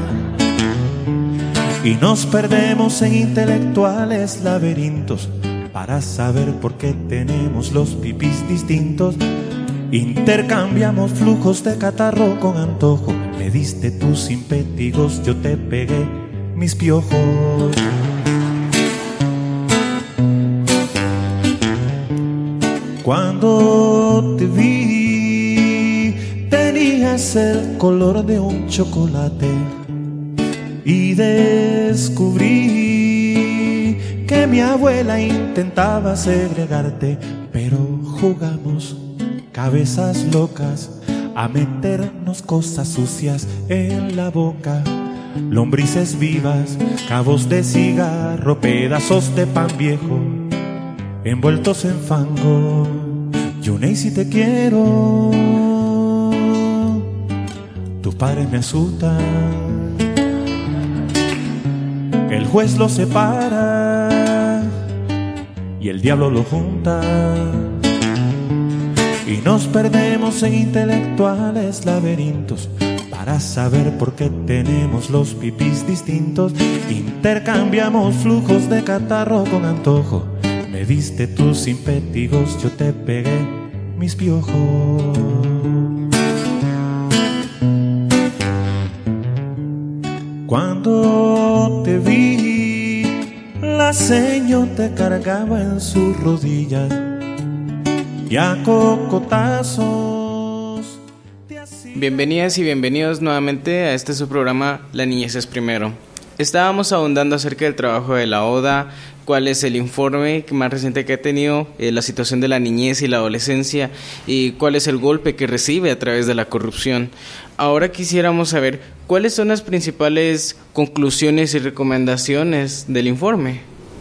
y nos perdemos en intelectuales laberintos para saber por qué tenemos los pipis distintos. Intercambiamos flujos de catarro con antojo. Me diste tus impétigos, yo te pegué mis piojos. Cuando te vi, tenías el color de un chocolate y descubrí que mi abuela intentaba segregarte, pero jugamos cabezas locas a meternos cosas sucias en la boca. Lombrices vivas, cabos de cigarro, pedazos de pan viejo envueltos en fango. Yunei, si te quiero, tus padres me asustan. El juez los separa y el diablo los junta, y nos perdemos en intelectuales laberintos para saber por qué tenemos los pipís distintos. Intercambiamos flujos de catarro con antojo. Me diste tus impétigos, yo te pegué mis piojos. Cuando te vi, la seño te cargaba en sus rodillas y a cocotazos te hacía... Bienvenidas y bienvenidos nuevamente a este su programa La Niñez es Primero. Estábamos ahondando acerca del trabajo de la ODA, cuál es el informe más reciente que ha tenido, eh, la situación de la niñez y la adolescencia y cuál es el golpe que recibe a través de la corrupción. Ahora quisiéramos saber cuáles son las principales conclusiones y recomendaciones del informe.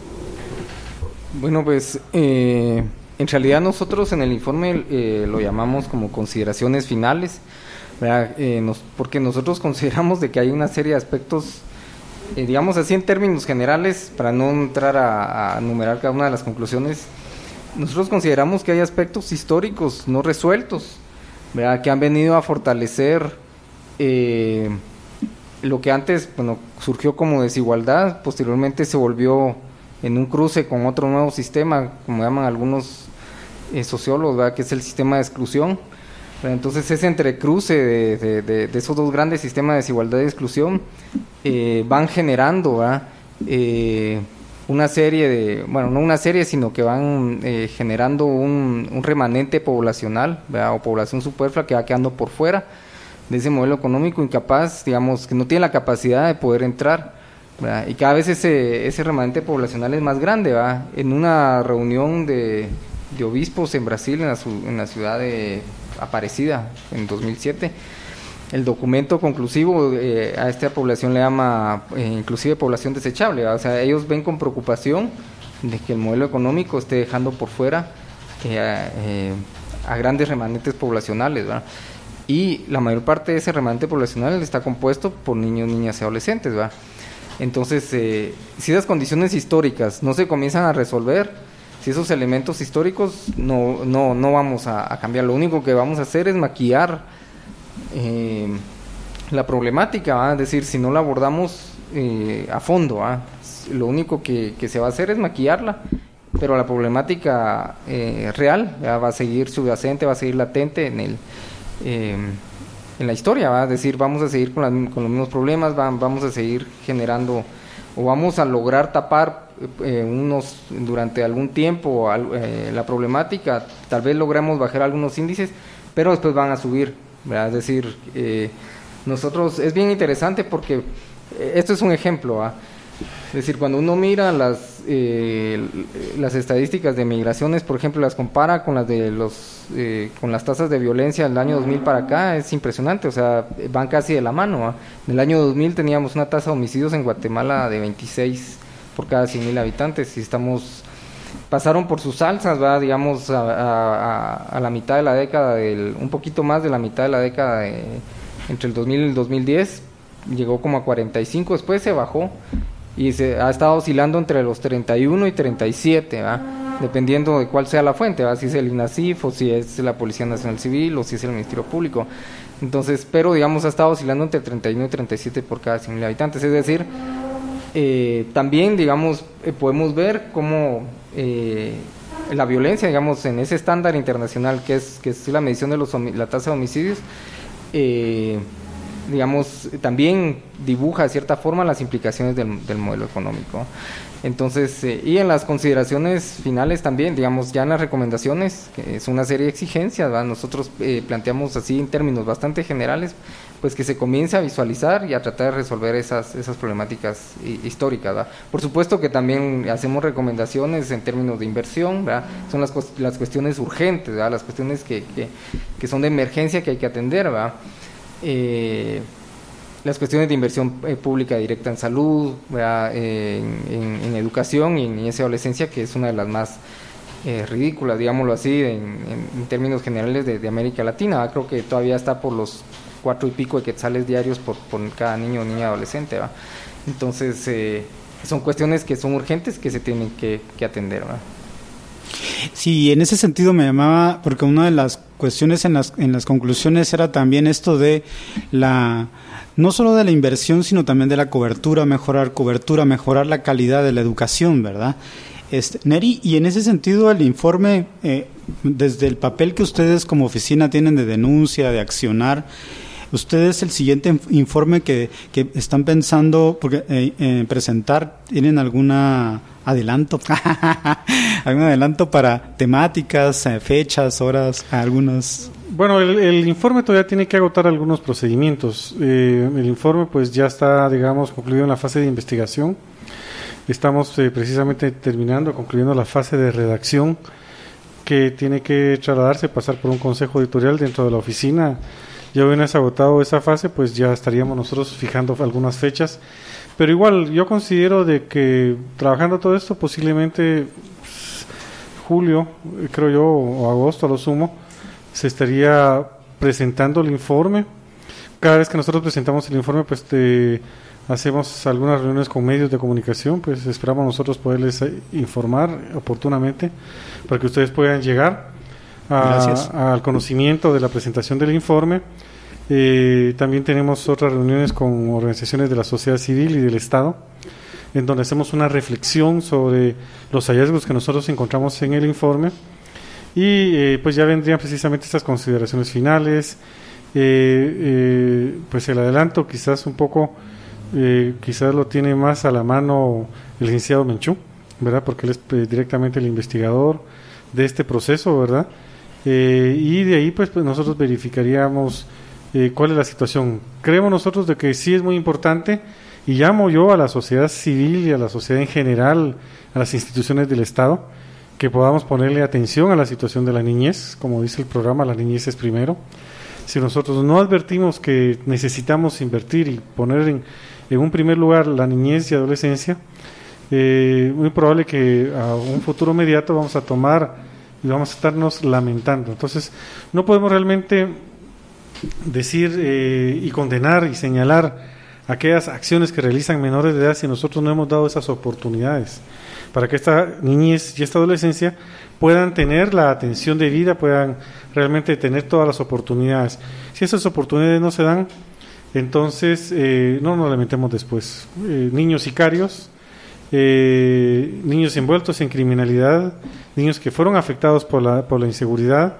Bueno, pues eh, en realidad nosotros en el informe eh, lo llamamos como consideraciones finales, ¿verdad? Eh, nos, porque nosotros consideramos de que hay una serie de aspectos, Eh, digamos así en términos generales, para no entrar a, a enumerar cada una de las conclusiones. Nosotros consideramos que hay aspectos históricos no resueltos, ¿verdad?, que han venido a fortalecer eh, lo que antes, bueno, surgió como desigualdad, posteriormente se volvió en un cruce con otro nuevo sistema, como llaman algunos eh, sociólogos, ¿verdad?, que es el sistema de exclusión. Entonces ese entrecruce de, de, de, de esos dos grandes sistemas de desigualdad y exclusión eh, van generando eh, una serie de, bueno, no una serie, sino que van eh, generando un, un remanente poblacional, ¿verdad?, o población superflua que va quedando por fuera de ese modelo económico, incapaz, digamos, que no tiene la capacidad de poder entrar, ¿verdad? Y cada vez ese, ese remanente poblacional es más grande, ¿verdad? En una reunión de, de obispos en Brasil, en la, en la ciudad de Aparecida, en dos mil siete, el documento conclusivo eh, a esta población le llama eh, inclusive población desechable, ¿verdad? O sea, ellos ven con preocupación de que el modelo económico esté dejando por fuera eh, eh, a grandes remanentes poblacionales, ¿verdad? Y la mayor parte de ese remanente poblacional está compuesto por niños, niñas y adolescentes, ¿verdad? Entonces, eh, si las condiciones históricas no se comienzan a resolver, si esos elementos históricos no, no, no vamos a, a cambiar, lo único que vamos a hacer es maquillar eh, la problemática, ¿va? Es decir, si no la abordamos eh, a fondo, ¿va? Lo único que, que se va a hacer es maquillarla, pero la problemática eh, real, ¿va? Va a seguir subyacente, va a seguir latente en el eh, en la historia, ¿va? Es decir, vamos a seguir con, la, con los mismos problemas, va, vamos a seguir generando o vamos a lograr tapar eh, unos durante algún tiempo eh, la problemática, tal vez logremos bajar algunos índices, pero después van a subir, ¿verdad? Es decir, eh, nosotros, es bien interesante porque eh, esto es un ejemplo, ¿va? Es decir, cuando uno mira las eh, las estadísticas de migraciones, por ejemplo, las compara con las de los eh, con las tasas de violencia del año dos mil para acá, es impresionante, o sea, van casi de la mano, ¿va? En el año dos mil teníamos una tasa de homicidios en Guatemala de veintiséis por cada cien mil habitantes, y estamos pasaron por sus alzas, ¿va? Digamos a, a, a la mitad de la década, del, un poquito más de la mitad de la década de, entre el dos mil y el dos mil diez, llegó como a cuarenta y cinco, después se bajó y se ha estado oscilando entre los treinta y uno y treinta y siete, ¿va? Dependiendo de cuál sea la fuente, ¿va? Si es el INASIF o si es la Policía Nacional Civil o si es el Ministerio Público. Entonces, pero digamos ha estado oscilando entre treinta y uno y treinta y siete por cada cien mil habitantes, es decir, eh, también digamos eh, podemos ver cómo eh, la violencia, digamos, en ese estándar internacional que es que es la medición de los la tasa de homicidios, eh, digamos, también dibuja de cierta forma las implicaciones del, del modelo económico. Entonces, eh, y en las consideraciones finales también, digamos, ya en las recomendaciones, que es una serie de exigencias, ¿verdad? Nosotros eh, planteamos así en términos bastante generales, pues que se comience a visualizar y a tratar de resolver esas esas problemáticas históricas, ¿verdad? Por supuesto que también hacemos recomendaciones en términos de inversión, ¿verdad? Son las, las cuestiones urgentes, ¿verdad? Las cuestiones que, que, que son de emergencia que hay que atender, ¿verdad? Eh, las cuestiones de inversión eh, pública directa en salud, ¿verdad? Eh, en, en, en educación y en niñez y adolescencia, que es una de las más eh, ridículas, digámoslo así, en, en, en términos generales de, de América Latina, ¿verdad? Creo que todavía está por los cuatro y pico de quetzales diarios por, por cada niño o niña adolescente, ¿va? Entonces eh, son cuestiones que son urgentes que se tienen que, que atender, ¿va? Sí, en ese sentido me llamaba, porque una de las cuestiones en las, en las conclusiones era también esto de la, no solo de la inversión, sino también de la cobertura, mejorar cobertura, mejorar la calidad de la educación, ¿verdad? Este, Neri, y en ese sentido el informe, eh, desde el papel que ustedes como oficina tienen de denuncia, de accionar, ustedes el siguiente informe que, que están pensando porque, eh, eh, presentar, ¿tienen alguna adelanto? ¿Algún adelanto para temáticas, eh, fechas, horas, algunas? Bueno, el, el informe todavía tiene que agotar algunos procedimientos. Eh, el informe pues ya está, digamos, concluido en la fase de investigación. Estamos eh, precisamente terminando, concluyendo la fase de redacción que tiene que trasladarse, pasar por un consejo editorial dentro de la oficina. Ya una vez agotado esa fase, pues ya estaríamos nosotros fijando algunas fechas. Pero igual, yo considero de que trabajando todo esto, posiblemente pues, julio, creo yo, o agosto a lo sumo, se estaría presentando el informe. Cada vez que nosotros presentamos el informe, pues te, hacemos algunas reuniones con medios de comunicación, pues esperamos nosotros poderles informar oportunamente para que ustedes puedan llegar A, al conocimiento de la presentación del informe. Eh, también tenemos otras reuniones con organizaciones de la sociedad civil y del Estado, en donde hacemos una reflexión sobre los hallazgos que nosotros encontramos en el informe y eh, pues ya vendrían precisamente estas consideraciones finales. Eh, eh, pues el adelanto quizás un poco, eh, quizás lo tiene más a la mano el licenciado Menchú, ¿verdad? Porque él es eh, directamente el investigador de este proceso, ¿verdad? Eh, y de ahí pues, pues nosotros verificaríamos eh, cuál es la situación. Creemos nosotros de que sí es muy importante, y llamo yo a la sociedad civil y a la sociedad en general, a las instituciones del Estado, que podamos ponerle atención a la situación de la niñez. Como dice el programa, la niñez es primero. Si nosotros no advertimos que necesitamos invertir y poner en, en un primer lugar la niñez y adolescencia, eh, muy probable que a un futuro inmediato vamos a tomar y vamos a estarnos lamentando. Entonces, no podemos realmente decir eh, y condenar y señalar aquellas acciones que realizan menores de edad si nosotros no hemos dado esas oportunidades para que esta niñez y esta adolescencia puedan tener la atención debida, puedan realmente tener todas las oportunidades. Si esas oportunidades no se dan, entonces eh, no nos lamentemos después. Eh, niños sicarios, Eh, niños envueltos en criminalidad, niños que fueron afectados por la, por la inseguridad,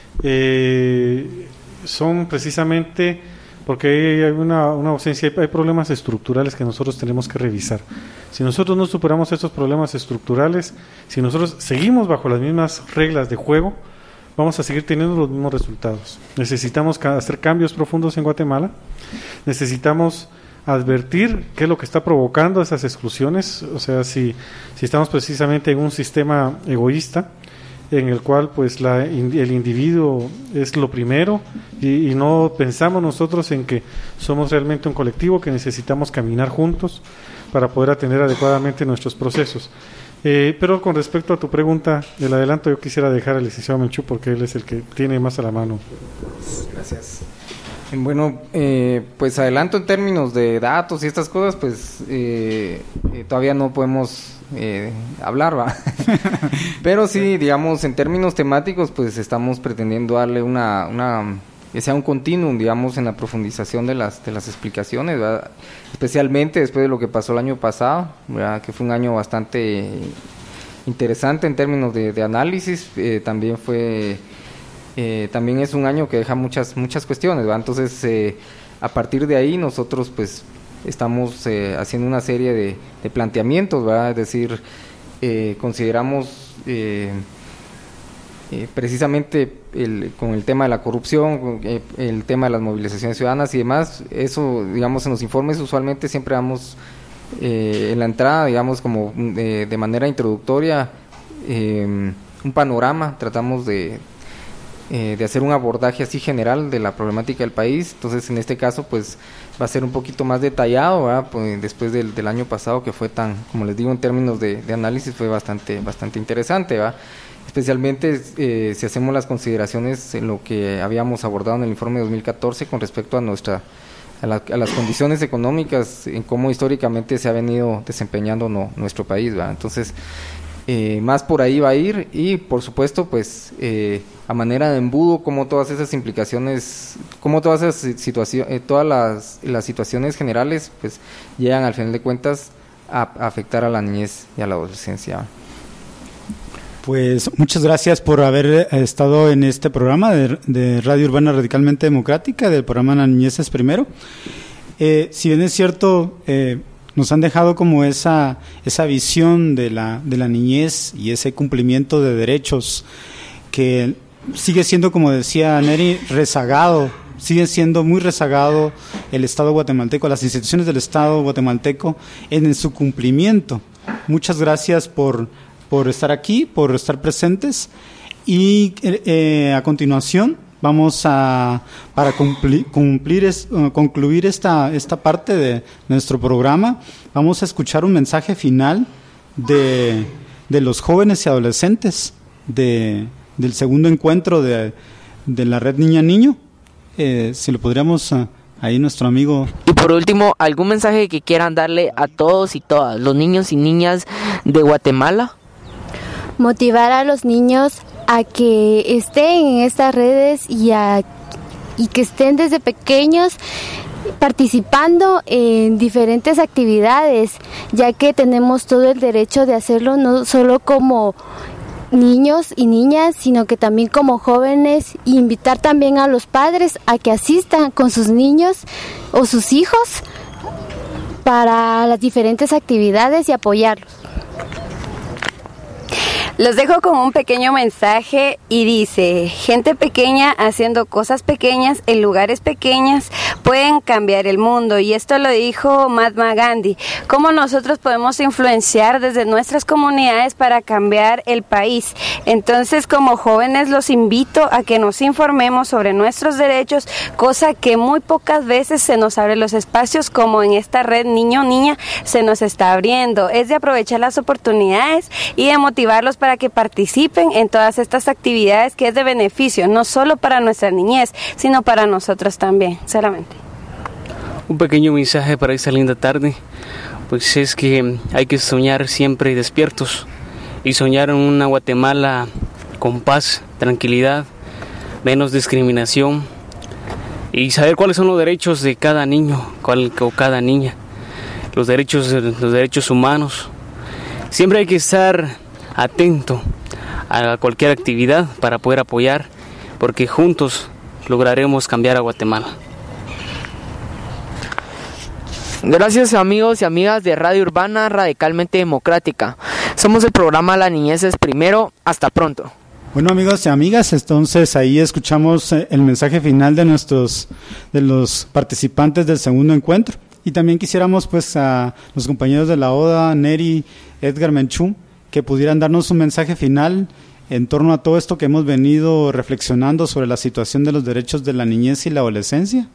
eh, son precisamente porque hay una, una ausencia, hay problemas estructurales que nosotros tenemos que revisar. Si nosotros no superamos estos problemas estructurales, si nosotros seguimos bajo las mismas reglas de juego, vamos a seguir teniendo los mismos resultados. Necesitamos hacer cambios profundos en Guatemala, necesitamos advertir qué es lo que está provocando esas exclusiones, o sea, si, si estamos precisamente en un sistema egoísta en el cual pues la, el individuo es lo primero y, y no pensamos nosotros en que somos realmente un colectivo que necesitamos caminar juntos para poder atender adecuadamente nuestros procesos. Eh, pero con respecto a tu pregunta del adelanto, yo quisiera dejar al licenciado Menchú porque él es el que tiene más a la mano. Gracias. Bueno, eh, pues adelanto en términos de datos y estas cosas, pues eh, eh, todavía no podemos eh, hablar, ¿va? Pero sí, digamos, en términos temáticos, pues estamos pretendiendo darle una, una que sea un continuum, digamos, en la profundización de las de las explicaciones, ¿verdad? Especialmente después de lo que pasó el año pasado, ¿verdad? Que fue un año bastante interesante en términos de, de análisis, eh, también fue... Eh, también es un año que deja muchas muchas cuestiones, ¿verdad? Entonces eh, a partir de ahí nosotros pues estamos eh, haciendo una serie de, de planteamientos, ¿verdad? Es decir, eh, consideramos eh, eh, precisamente el, con el tema de la corrupción, con, eh, el tema de las movilizaciones ciudadanas y demás. Eso, digamos, en los informes usualmente siempre damos eh, en la entrada, digamos, como de, de manera introductoria, eh, un panorama, tratamos de Eh, de hacer un abordaje así general de la problemática del país. Entonces, en este caso, pues va a ser un poquito más detallado, ¿verdad? Pues, después del, del año pasado, que fue tan, como les digo, en términos de, de análisis, fue bastante bastante interesante, ¿verdad? Especialmente eh, si hacemos las consideraciones en lo que habíamos abordado en el informe de dos mil catorce con respecto a nuestra a, la, a las condiciones económicas, en cómo históricamente se ha venido desempeñando no, nuestro país, ¿verdad? Entonces, Eh, más por ahí va a ir, y por supuesto, pues eh, a manera de embudo, como todas esas implicaciones, como todas esas situaciones, eh, todas las, las situaciones generales, pues llegan al final de cuentas a, a afectar a la niñez y a la adolescencia. Pues muchas gracias por haber estado en este programa de, de Radio Urbana Radicalmente Democrática, del programa La Niñez es Primero. Eh, si bien es cierto, eh, nos han dejado como esa esa visión de la de la niñez y ese cumplimiento de derechos que sigue siendo, como decía Neri, rezagado, sigue siendo muy rezagado el Estado guatemalteco, las instituciones del Estado guatemalteco en su cumplimiento. Muchas gracias por, por estar aquí, por estar presentes, y eh, a continuación vamos a, para cumplir, cumplir es, uh, concluir esta, esta parte de nuestro programa, vamos a escuchar un mensaje final de, de los jóvenes y adolescentes de, del segundo encuentro de, de la Red Niña Niño. Eh, si lo podríamos, uh, ahí nuestro amigo. Y por último, ¿algún mensaje que quieran darle a todos y todas, los niños y niñas de Guatemala? Motivar a los niños a que estén en estas redes y, a, y que estén desde pequeños participando en diferentes actividades, ya que tenemos todo el derecho de hacerlo, no solo como niños y niñas, sino que también como jóvenes, e invitar también a los padres a que asistan con sus niños o sus hijos para las diferentes actividades y apoyarlos. Los dejo con un pequeño mensaje y dice: gente pequeña haciendo cosas pequeñas en lugares pequeños pueden cambiar el mundo. Y esto lo dijo Mahatma Gandhi. ¿Cómo nosotros podemos influenciar desde nuestras comunidades para cambiar el país? Entonces, como jóvenes, los invito a que nos informemos sobre nuestros derechos, cosa que muy pocas veces se nos abren los espacios, como en esta red Niño Niña se nos está abriendo. Es de aprovechar las oportunidades y de motivarlos para que participen en todas estas actividades, que es de beneficio no solo para nuestra niñez, sino para nosotros también. Solamente un pequeño mensaje para esta linda tarde, pues es que hay que soñar siempre despiertos y soñar en una Guatemala con paz, tranquilidad, menos discriminación, y saber cuáles son los derechos de cada niño cuál, o cada niña, los derechos, los derechos humanos. Siempre hay que estar atento a cualquier actividad para poder apoyar, porque juntos lograremos cambiar a Guatemala. Gracias, amigos y amigas de Radio Urbana Radicalmente Democrática. Somos el programa La Niñez es Primero. Hasta pronto. Bueno, amigos y amigas, entonces ahí escuchamos el mensaje final de nuestros de los participantes del segundo encuentro, y también quisiéramos pues a los compañeros de la ODA, Neri, Edgar Menchú, que pudieran darnos un mensaje final en torno a todo esto que hemos venido reflexionando sobre la situación de los derechos de la niñez y la adolescencia.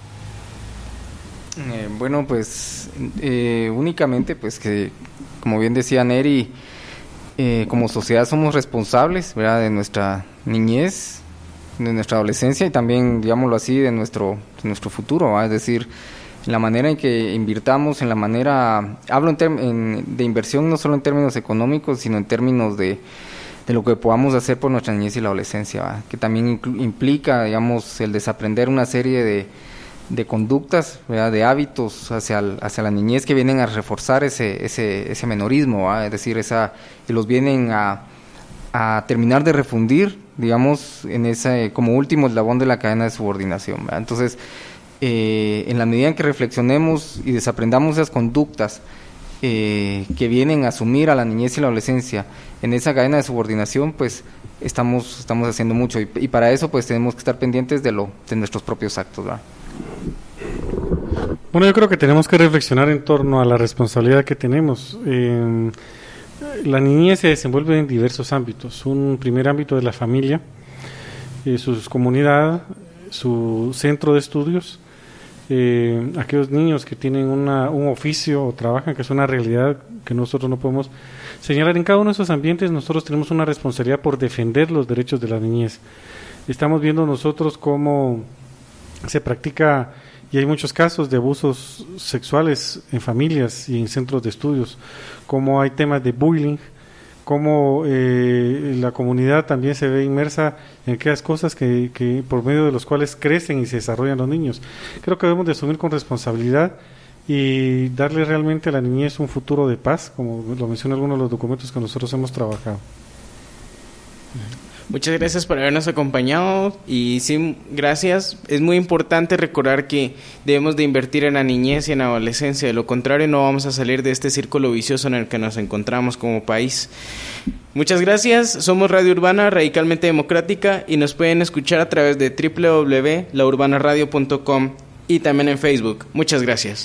Eh, bueno, pues eh, únicamente pues que, como bien decía Neri, eh, como sociedad somos responsables, ¿verdad?, de nuestra niñez, de nuestra adolescencia, y también, digámoslo así, de nuestro, de nuestro futuro, ¿verdad? Es decir, la manera en que invirtamos, en la manera, hablo en, term, en de inversión no solo en términos económicos, sino en términos de, de lo que podamos hacer por nuestra niñez y la adolescencia, ¿verdad?, que también implica, digamos, el desaprender una serie de, de conductas, ¿verdad?, de hábitos hacia, el, hacia la niñez, que vienen a reforzar ese, ese, ese menorismo, ¿verdad?, es decir, esa, que los vienen a, a terminar de refundir, digamos, en ese, como último eslabón de la cadena de subordinación, ¿verdad? Entonces, Eh, en la medida en que reflexionemos y desaprendamos esas conductas eh, que vienen a asumir a la niñez y la adolescencia en esa cadena de subordinación, pues estamos estamos haciendo mucho y, y para eso pues tenemos que estar pendientes de lo de nuestros propios actos, ¿verdad? Bueno, yo creo que tenemos que reflexionar en torno a la responsabilidad que tenemos. Eh, la niñez se desenvuelve en diversos ámbitos. Un primer ámbito es la familia, eh, su comunidad, su centro de estudios, eh, aquellos niños que tienen una, un oficio o trabajan, que es una realidad que nosotros no podemos señalar. En cada uno de esos ambientes nosotros tenemos una responsabilidad por defender los derechos de la niñez. Estamos viendo nosotros cómo se practica, y hay muchos casos de abusos sexuales en familias y en centros de estudios, cómo hay temas de bullying, cómo eh, la comunidad también se ve inmersa en aquellas cosas que, que por medio de los cuales crecen y se desarrollan los niños. Creo que debemos de asumir con responsabilidad y darle realmente a la niñez un futuro de paz, como lo menciona algunos de los documentos que nosotros hemos trabajado. Muchas gracias por habernos acompañado y sí, gracias. Es muy importante recordar que debemos de invertir en la niñez y en la adolescencia, de lo contrario no vamos a salir de este círculo vicioso en el que nos encontramos como país. Muchas gracias, somos Radio Urbana Radicalmente Democrática y nos pueden escuchar a través de doble u doble u doble u punto la urbana radio punto com y también en Facebook. Muchas gracias.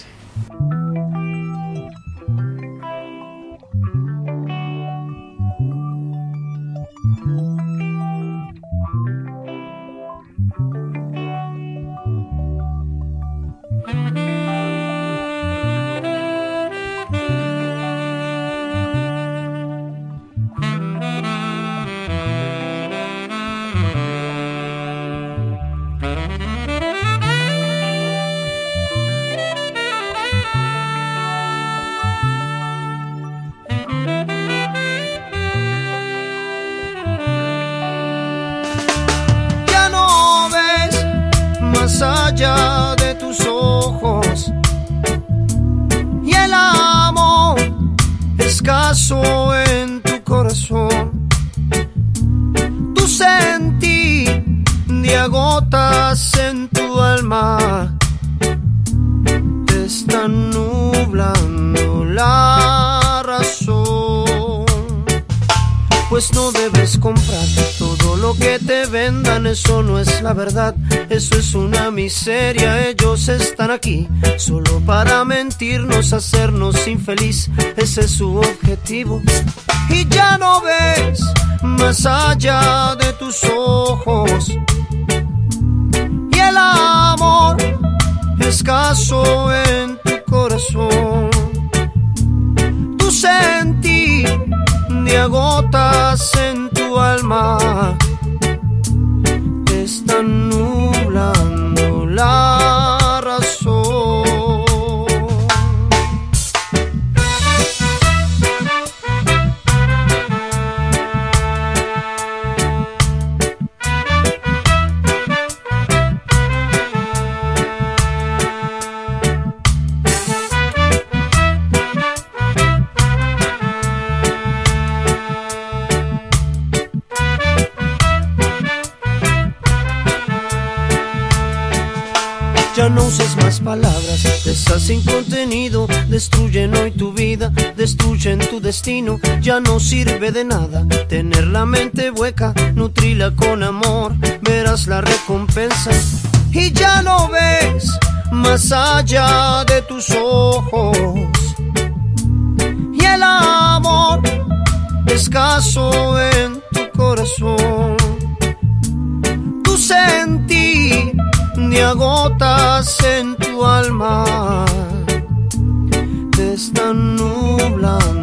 Allá de tus ojos y el amor escaso en tu corazón, tu sentir de agotas en tu alma, te están nublando la razón. Pues no debes comprar todo lo que te vendan, eso no es la verdad, eso es una miseria. Ellos están aquí solo para mentirnos, hacernos infeliz, ese es su objetivo. Y ya no ves más allá de tus ojos y el amor escaso en tu corazón, tu sentir de agotas en tu alma, te están nublando la razón. Ya no uses más palabras, esas sin contenido, destruyen hoy tu vida, destruyen tu destino. Ya no sirve de nada tener la mente hueca, nutrila con amor, verás la recompensa. Y ya no ves más allá de tus ojos y el amor escaso en tu corazón, tu sentir de agotas en tu alma, te están nublando